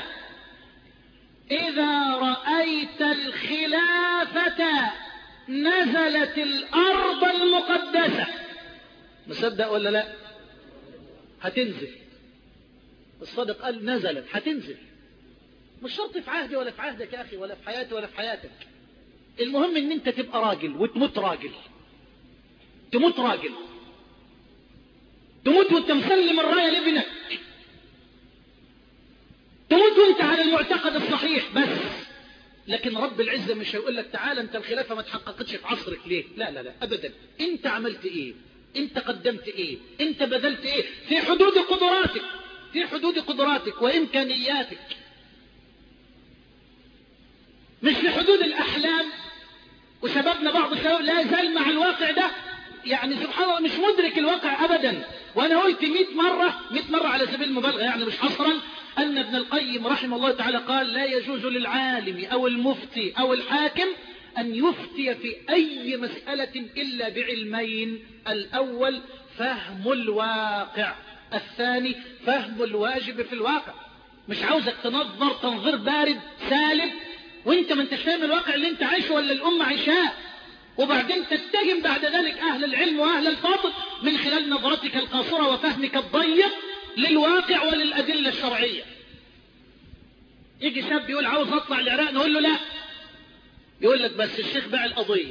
إذا رأيت الخلافة نزلت الأرض المقدسة. مصدق ولا لا؟ هتنزل. الصادق قال نزلت، هتنزل. مش شرط في عهدي ولا في عهدك يا أخي، ولا في حياتي ولا في حياتك. المهم ان انت تبقى راجل وتموت راجل، تموت راجل، تموت وانت مسلم الراية لابنك، تموت وانت على المعتقد الصحيح بس. لكن رب العزة مش هيقول لك تعال انت الخلافة ما تحققتش في عصرك ليه؟ لا لا لا ابدا. انت عملت ايه؟ انت قدمت ايه؟ انت بذلت ايه؟ في حدود قدراتك، في حدود قدراتك وامكانياتك، مش في حدود الاحلام. وشبابنا بعض الشباب لا يزال مع الواقع ده، يعني سبحان الله مش مدرك الواقع ابدا. وانا قلت مئة مرة مئة مرة على سبيل المبالغة يعني مش حصرا، ان ابن القيم رحمه الله تعالى قال لا يجوز للعالم او المفتي او الحاكم ان يفتي في اي مسألة الا بعلمين: الاول فهم الواقع، الثاني فهم الواجب في الواقع. مش عاوزك تنظر تنظير بارد سالب وانت ما انتش فاهم الواقع اللي انت عايشه ولا الامه عايشاه، وبعدين تتهم بعد ذلك اهل العلم واهل الفضل من خلال نظرتك القاصره وفهمك الضيق للواقع وللادله الشرعيه. يجي شاب يقول عاوز اطلع العراق، نقول له لا، يقول لك بس الشيخ باع القضيه.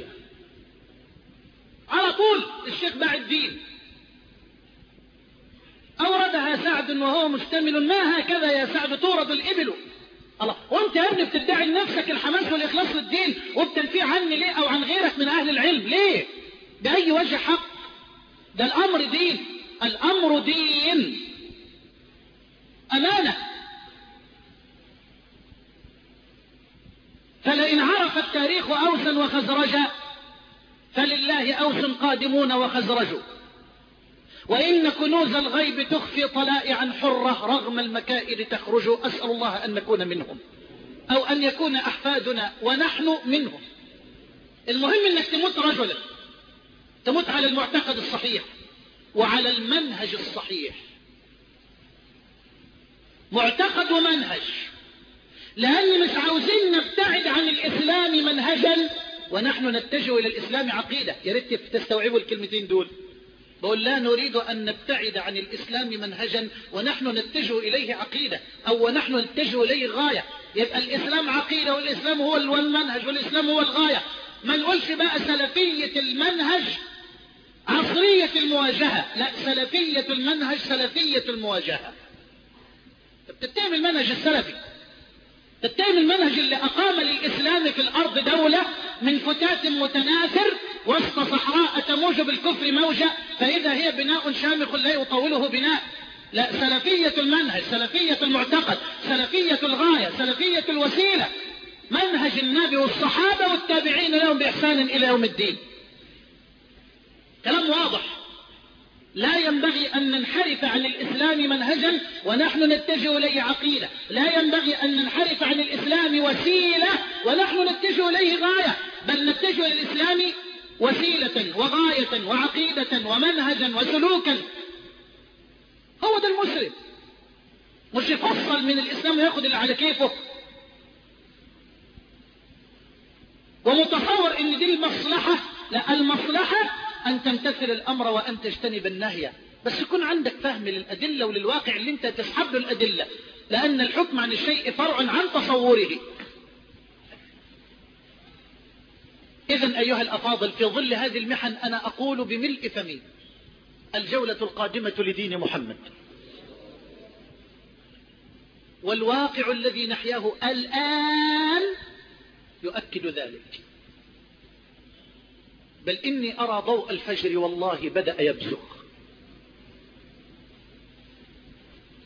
على طول الشيخ باع الدين. اوردها سعد وهو مستمل: ما هكذا يا سعد تورد الابل. الله، وانت يا ابني بتدعي لنفسك الحماس والاخلاص للدين وبتنفي عني ليه او عن غيرك من اهل العلم ليه؟ باي وجه حق؟ ده الامر دين، الامر دين، امانه. فلئن عرف التاريخ اوسا وخزرجا فلله اوس قادمون وخزرج، وإن كنوز الغيب تخفي طلائعا حرة رغم المكائد تخرج. أسأل الله أن نكون منهم أو أن يكون أحفادنا ونحن منهم. المهم أنك تموت رجلا، تموت على المعتقد الصحيح وعلى المنهج الصحيح. معتقد ومنهج، لأن مش عاوزين نبتعد عن الإسلام منهجا ونحن نتجه إلى الإسلام عقيدة. يا ريت تستوعبوا الكلمتين دول. بقول لا نريد أن نبتعد عن الإسلام منهجا ونحن نتجه إليه عقيدة، أو ونحن نتجه إليه غاية. يبقى الإسلام عقيدة والإسلام هو المنهج والإسلام هو الغاية. ما نقولش بقى سلفية المنهج عصرية المواجهة، لا، سلفية المنهج سلفية المواجهة. تتهم المنهج السلفي، تتهم المنهج اللي أقام للإسلام في الأرض دولة من فتات متناثر وسط صحراء تموج بالكفر موجة، فإذا هي بناء شامخ لا يطوله بناء. لا، سلفية المنهج، سلفية المعتقد، سلفية الغاية، سلفية الوسيلة، منهج النبي والصحابة والتابعين لهم بإحسان إلى يوم الدين. كلام واضح. لا ينبغي أن ننحرف عن الإسلام منهجا ونحن نتجه إليه عقيدة، لا ينبغي أن ننحرف عن الإسلام وسيلة ونحن نتجه إليه غاية، بل نتجه إلى الإسلام وسيلة وغاية وعقيدة ومنهجا وسلوكا. هو ده المسلم، مش يفصل من الإسلام ويأخذ اللي على كيفه ومتصور ان دي المصلحة. لا، المصلحة ان تمتثل الامر وان تجتنب النهي، بس يكون عندك فهم للادلة وللواقع اللي انت تسحب له الادلة، لان الحكم عن الشيء فرع عن تصوره. اذن ايها الافاضل، في ظل هذه المحن انا اقول بملء فمي: الجولة القادمة لدين محمد والواقع الذي نحياه الآن يؤكد ذلك. بل إني أرى ضوء الفجر والله بدأ يبزغ،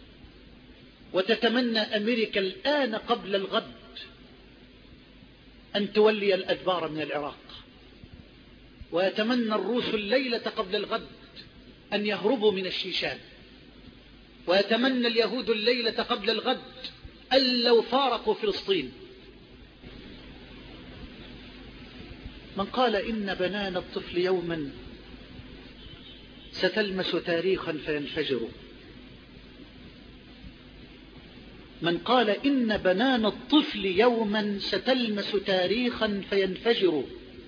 وتتمنى أمريكا الآن قبل الغد أن تولي الأدبار من العراق، ويتمنى الروس الليلة قبل الغد أن يهربوا من الشيشان، ويتمنى اليهود الليلة قبل الغد أن لو فارقوا فلسطين. من قال إن بنان الطفل يوما ستلمس تاريخا فينفجر، من قال إن بنان الطفل يوما ستلمس تاريخا فينفجر،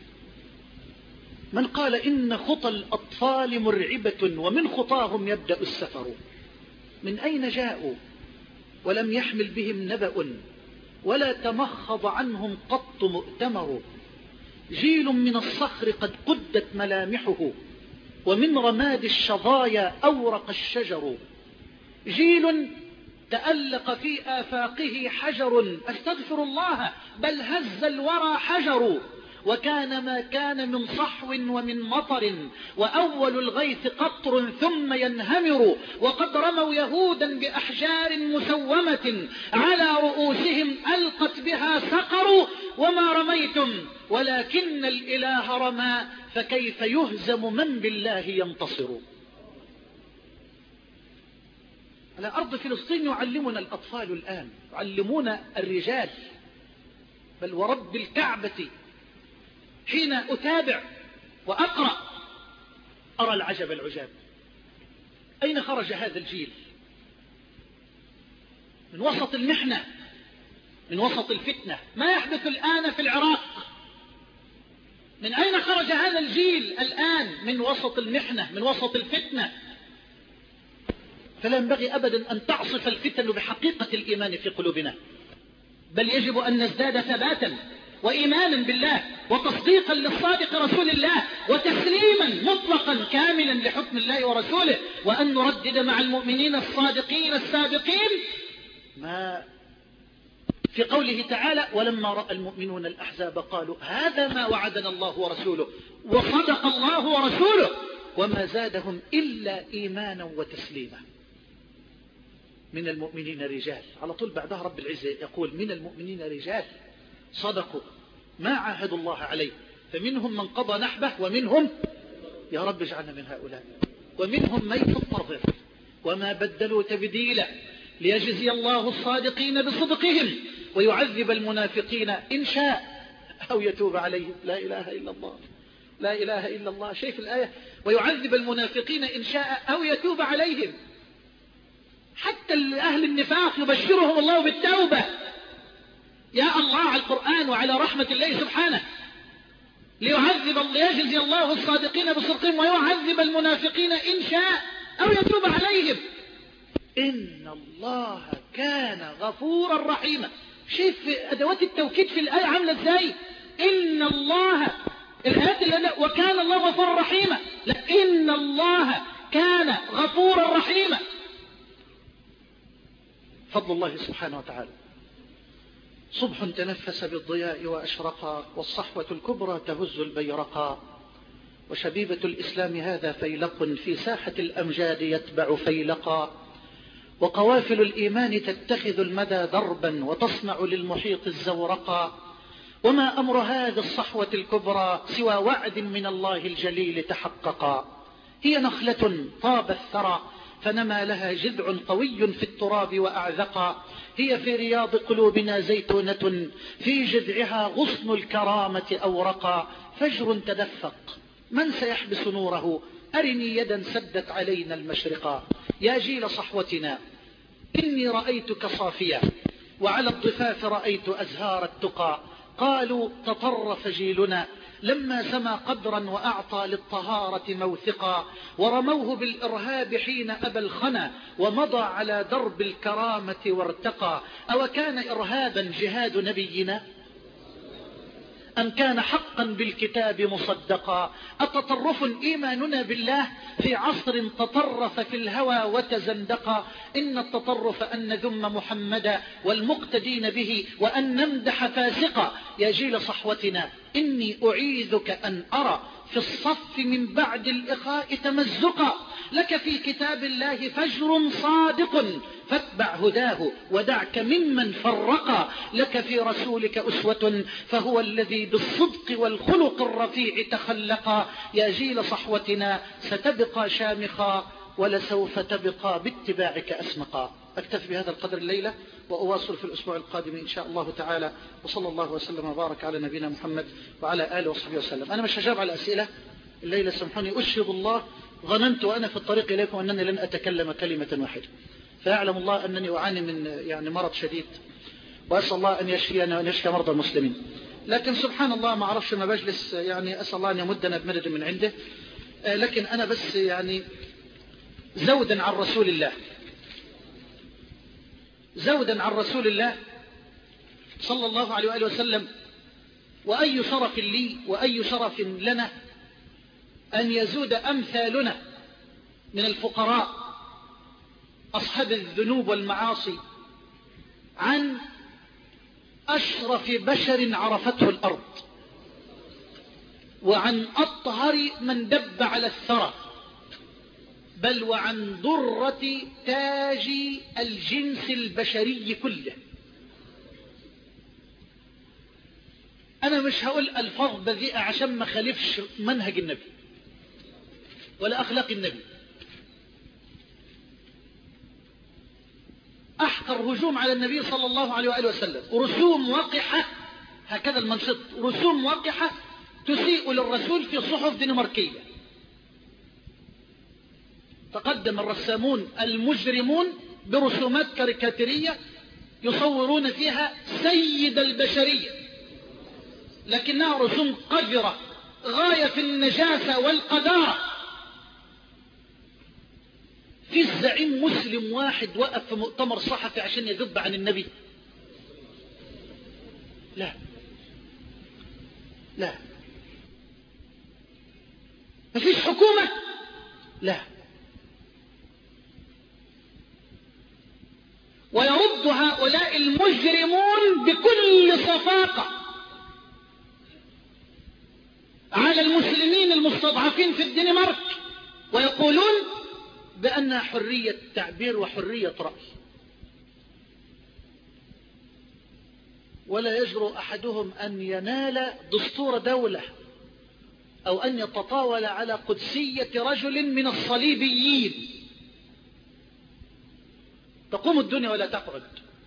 من قال إن خطى الأطفال مرعبة ومن خطاهم يبدأ السفر، من أين جاءوا ولم يحمل بهم نبأ ولا تمخض عنهم قط مؤتمر، جيل من الصخر قد قدت ملامحه ومن رماد الشظايا أورق الشجر، جيل تألق في آفاقه حجر، أستغفر الله بل هز الورى حجر، وكان ما كان من صحو ومن مطر وأول الغيث قطر ثم ينهمر، وقد رموا يهودا بأحجار مسومة على رؤوسهم ألقت بها سقر، وما رميتم ولكن الإله رمى فكيف يهزم من بالله ينتصر. على أرض فلسطين يعلمنا الأطفال الآن، يعلمون الرجال، بل ورب الكعبة حين أتابع وأقرأ أرى العجب العجاب. أين خرج هذا الجيل من وسط المحنة، من وسط الفتنة؟ ما يحدث الآن في العراق، من أين خرج هذا الجيل الآن؟ من وسط المحنة، من وسط الفتنة. فلا ينبغي أبدا أن تعصف الفتن بحقيقة الإيمان في قلوبنا، بل يجب أن نزداد ثباتا وإيمانا بالله وتصديقا للصادق رسول الله وتسليما مطلقا كاملا لحكم الله ورسوله، وأن نردد مع المؤمنين الصادقين السابقين ما في قوله تعالى: ولما رأى المؤمنون الأحزاب قالوا هذا ما وعدنا الله ورسوله وصدق الله ورسوله وما زادهم إلا إيمانا وتسليما. من المؤمنين رجال، على طول بعدها رب العزة يقول من المؤمنين رجال صدقوا ما عاهدوا الله عليه، فمنهم من قضى نحبه ومنهم، يا رب اجعلنا من هؤلاء، ومنهم من ينتظر وما بدلوا تبديلا، ليجزي الله الصادقين بصدقهم ويعذب المنافقين إن شاء أو يتوب عليهم. لا إله إلا الله، لا إله إلا الله. شايف الآية؟ ويعذب المنافقين إن شاء أو يتوب عليهم. حتى أهل النفاق يبشرهم الله بالتوبة. يا الله على القرآن وعلى رحمة الله سبحانه، ليعذب ليجزي الله الصادقين بصدقهم ويعذب المنافقين إن شاء أو يتوب عليهم. إن الله كان غفورا رحيما. شوف أدوات التوكيد في الآية عاملة إزاي؟ إن الله، الآيات اللي وكان الله غفورا رحيما، لا، إن الله كان غفورا رحيما. فضل الله سبحانه وتعالى. صبح تنفس بالضياء وأشرقا، والصحوة الكبرى تهز البيرقا، وشبيبة الإسلام هذا فيلق في ساحة الأمجاد يتبع فيلقا، وقوافل الإيمان تتخذ المدى دربا وتصنع للمحيط الزورقا، وما أمر هذه الصحوة الكبرى سوى وعد من الله الجليل تحققا. هي نخلة طاب الثرى فنما لها جذع قوي في التراب وأعذقا، هي في رياض قلوبنا زيتونة في جذعها غصن الكرامة أورقا، فجر تدفق من سيحبس نوره، أرني يدا سدت علينا المشرقا. يا جيل صحوتنا إني رأيتك صافيا، وعلى الضفاف رأيت أزهار التقى، قالوا تطرف جيلنا لما سما قدرا وأعطى للطهارة موثقا، ورموه بالإرهاب حين أبى الخنا ومضى على درب الكرامة وارتقى. أو كان إرهابا جهاد نبينا أم كان حقا بالكتاب مصدقا؟ أتطرف إيماننا بالله في عصر تطرف في الهوى وتزندقا؟ إن التطرف أن نذم محمدا والمقتدين به وأن نمدح فاسقا. يا جيل صحوتنا إني أعيذك أن أرى في الصف من بعد الإخاء تمزقا، لك في كتاب الله فجر صادق فاتبع هداه ودعك ممن فرقا، لك في رسولك أسوة فهو الذي بالصدق والخلق الرفيع تخلقا، يا جيل صحوتنا ستبقى شامخا ولسوف تبقى باتباعك أسمقا. أكتفي بهذا القدر الليلة وأواصل في الأسبوع القادم إن شاء الله تعالى، وصلى الله وسلم وبارك على نبينا محمد وعلى آله وصحبه وسلم. أنا مش هجاب على أسئلة الليلة، سامحوني، أشهد الله ظننت وأنا في الطريق إليكم أنني لن أتكلم كلمة واحدة، فيعلم الله أنني أعاني من يعني مرض شديد، وأسأل الله أن يشفينا وأن يشفي مرضى المسلمين. لكن سبحان الله ما أعرفش ما بجلس، يعني أسأل الله أن يمدنا بمدد من عنده. لكن أنا بس يعني زودا عن رسول الله، زودا عن رسول الله صلى الله عليه وآله وسلم، وأي شرف لي وأي شرف لنا أن يزود أمثالنا من الفقراء أصحاب الذنوب والمعاصي عن أشرف بشر عرفته الأرض، وعن أطهر من دب على الثرى، بل وعن ضرة تاج الجنس البشري كله. أنا مش هقول ألفاظ بذيئة عشان ما خالفش منهج النبي ولا أخلاق النبي. أحقر هجوم على النبي صلى الله عليه وآله وسلم رسوم وقحة، هكذا المنشط، رسوم وقحة تسيء للرسول في صحف دنماركية. تقدم الرسامون المجرمون برسومات كاريكاتيرية يصورون فيها سيد البشرية، لكنها رسوم قذرة غاية في النجاسة والقذارة. في الزعيم مسلم واحد وقف في مؤتمر صحفي عشان يذب عن النبي؟ لا لا. مفيش حكومة؟ لا. ويرد هؤلاء المجرمون بكل صفاقة على المسلمين المستضعفين في الدنمارك، ويقولون بأنها حرية تعبير وحرية رأي. ولا يجرؤ أحدهم أن ينال دستور دولة أو أن يتطاول على قدسية رجل من الصليبيين. تقوم الدنيا ولا تقعد،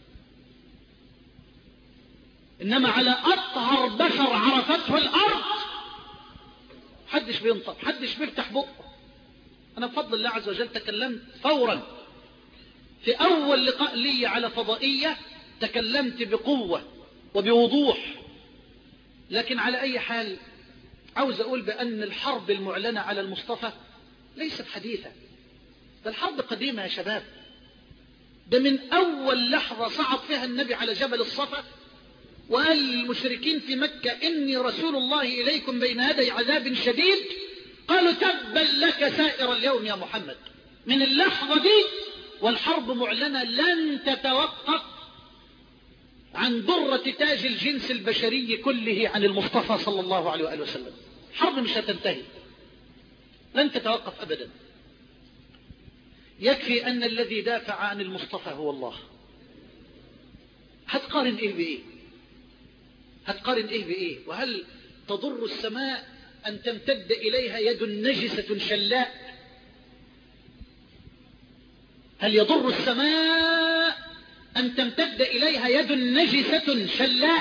إنما على أطهر بشر عرفته الأرض حدش بينطق، حدش بيفتح بقه. أنا بفضل الله عز وجل تكلمت فورا في أول لقاء لي على فضائية، تكلمت بقوة وبوضوح. لكن على أي حال عاوز أقول بأن الحرب المعلنة على المصطفى ليست حديثة، ده الحرب قديمة يا شباب. ده من أول لحظة صعد فيها النبي على جبل الصفا وقال للمشركين في مكة إني رسول الله إليكم بين يدي عذاب شديد، قالوا تبا لك سائر اليوم يا محمد. من اللحظة دي والحرب معلنة لن تتوقف عن ضرة تاج الجنس البشري كله عن المصطفى صلى الله عليه وآله وسلم. حرب مش هتنتهي، لن تتوقف أبدا. يكفي أن الذي دافع عن المصطفى هو الله. هتقارن إيه بإيه؟ هتقارن إيه بإيه؟ وهل تضر السماء أن تمتد إليها يد نجسة شلاء؟ هل يضر السماء أن تمتد إليها يد نجسة شلاء؟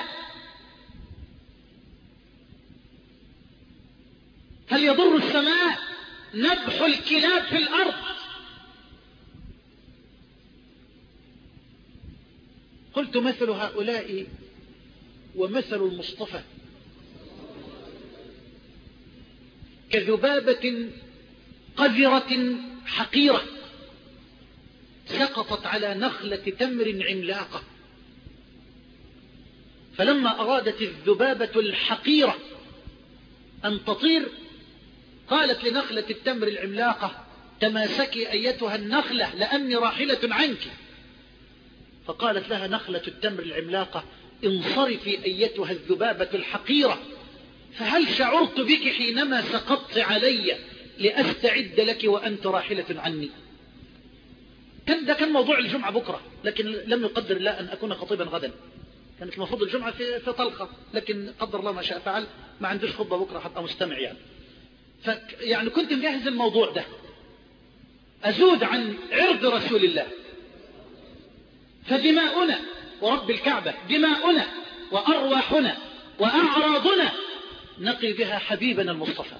هل يضر السماء نبح الكلاب في الأرض؟ قلت مثل هؤلاء ومثل المصطفى كذبابة قذرة حقيرة سقطت على نخلة تمر عملاقة، فلما أرادت الذبابة الحقيرة أن تطير قالت لنخلة التمر العملاقة تماسكي أيتها النخلة لأني راحلة عنك. فقالت لها نخلة التمر العملاقة انصرفي أيتها الذبابة الحقيرة فهل شعرت بك حينما سقطت علي لأستعد لك وأنت راحلة عني؟ كان ده كان موضوع الجمعة بكرة، لكن لم يقدر الله أن أكون خطيبا غدا. كانت المفروض الجمعة في, في طلقة، لكن قدر الله ما شاء فعل، ما عندوش خطبة بكرة حتى مستمع يعني. ف يعني كنت مجهز الموضوع ده، أزود عن عرض رسول الله. فدماؤنا ورب الكعبة، دماؤنا وأرواحنا وأعراضنا نقي بها حبيبنا المصطفى.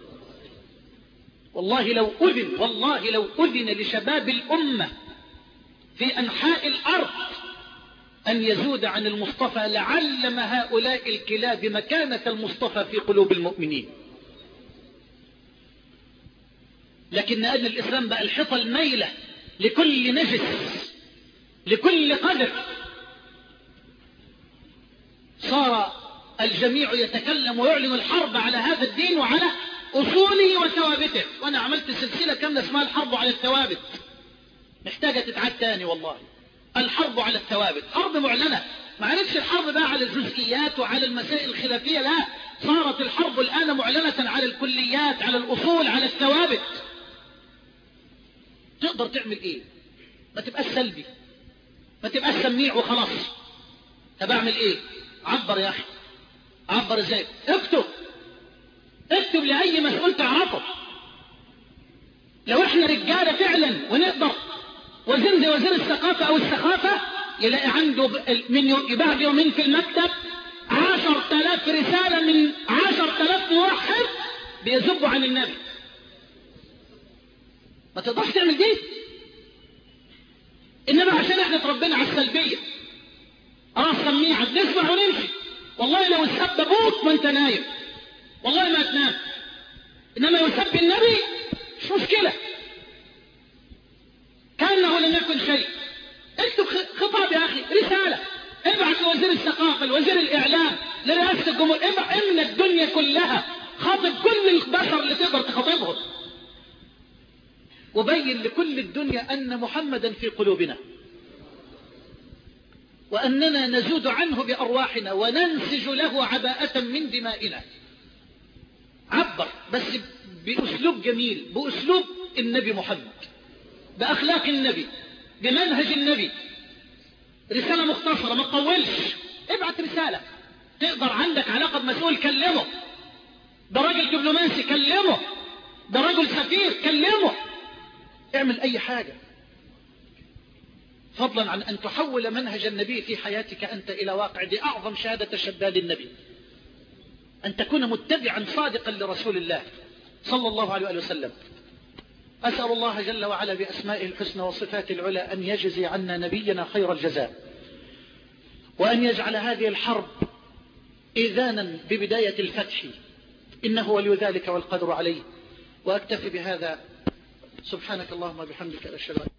والله لو أذن والله لو أذن لشباب الأمة في أنحاء الأرض أن يزود عن المصطفى لعلم هؤلاء الكلاب مكانة المصطفى في قلوب المؤمنين. لكن أن الإسلام بقى الحيطة الميلة لكل نجس، لكل قدر. صار الجميع يتكلم ويعلن الحرب على هذا الدين وعلى أصوله وثوابته. وأنا عملت سلسلة كاملة اسمها الحرب على الثوابت، محتاجة تتعاد تاني والله. الحرب على الثوابت حرب معلنة، ما عرفش الحرب بقى على الجزئيات وعلى المسائل الخلافية، لا، صارت الحرب الآن معلنة على الكليات، على الأصول، على الثوابت. تقدر تعمل ايه؟ ما تبقاش سلبي، ما تبقاش سميع وخلاص. طب اعمل ايه؟ عبر يا اخي. عبر ازاي؟ اكتب اكتب لأي مسؤول تعرفه. لو احنا رجالة فعلا ونقدر، وزير زي وزير الثقافة او السخافة يلاقي عنده من يبعد يومين في المكتب عشر تلاف رسالة من عشر تلاف موحد بيذبوا عن النبي. ما تقدرش تعمل دي. انما عشان احنا تربينا على السلبية، راس سميعة نسمع ونمشي. والله لو سب ابوك وانت نايم والله ما تنام، انما يسب النبي مش مشكلة، كأنه لم يكن شيء. اكتب خطاب يا اخي، رسالة، ابعث لوزير الثقافة، لوزير الاعلام، لرئاسة الجمهورية، امن الدنيا كلها، خاطب كل البشر اللي تقدر تخاطبهم، وبين لكل الدنيا ان محمدا في قلوبنا، واننا نزود عنه بارواحنا وننسج له عباءة من دمائنا. عبر بس باسلوب جميل، باسلوب النبي محمد، باخلاق النبي، بمنهج النبي. رسالة مختصرة، ما تطولش. ابعت رسالة. تقدر عندك علاقة بمسؤول، كلمه. ده راجل دبلوماسي، كلمه. ده راجل سفير، كلمه. اعمل اي حاجة، فضلا عن ان تحول منهج النبي في حياتك انت الى واقع. دي اعظم شهادة شهداء للنبي، ان تكون متبعا صادقا لرسول الله صلى الله عليه وسلم. أسأل الله جل وعلا بأسمائه الحسنى وصفاته العلى أن يجزي عنا نبينا خير الجزاء، وأن يجعل هذه الحرب إذانا ببداية الفتح، إنه ولي ذلك والقدر عليه. وأكتفي بهذا. سبحانك اللهم وبحمدك، أشهد أن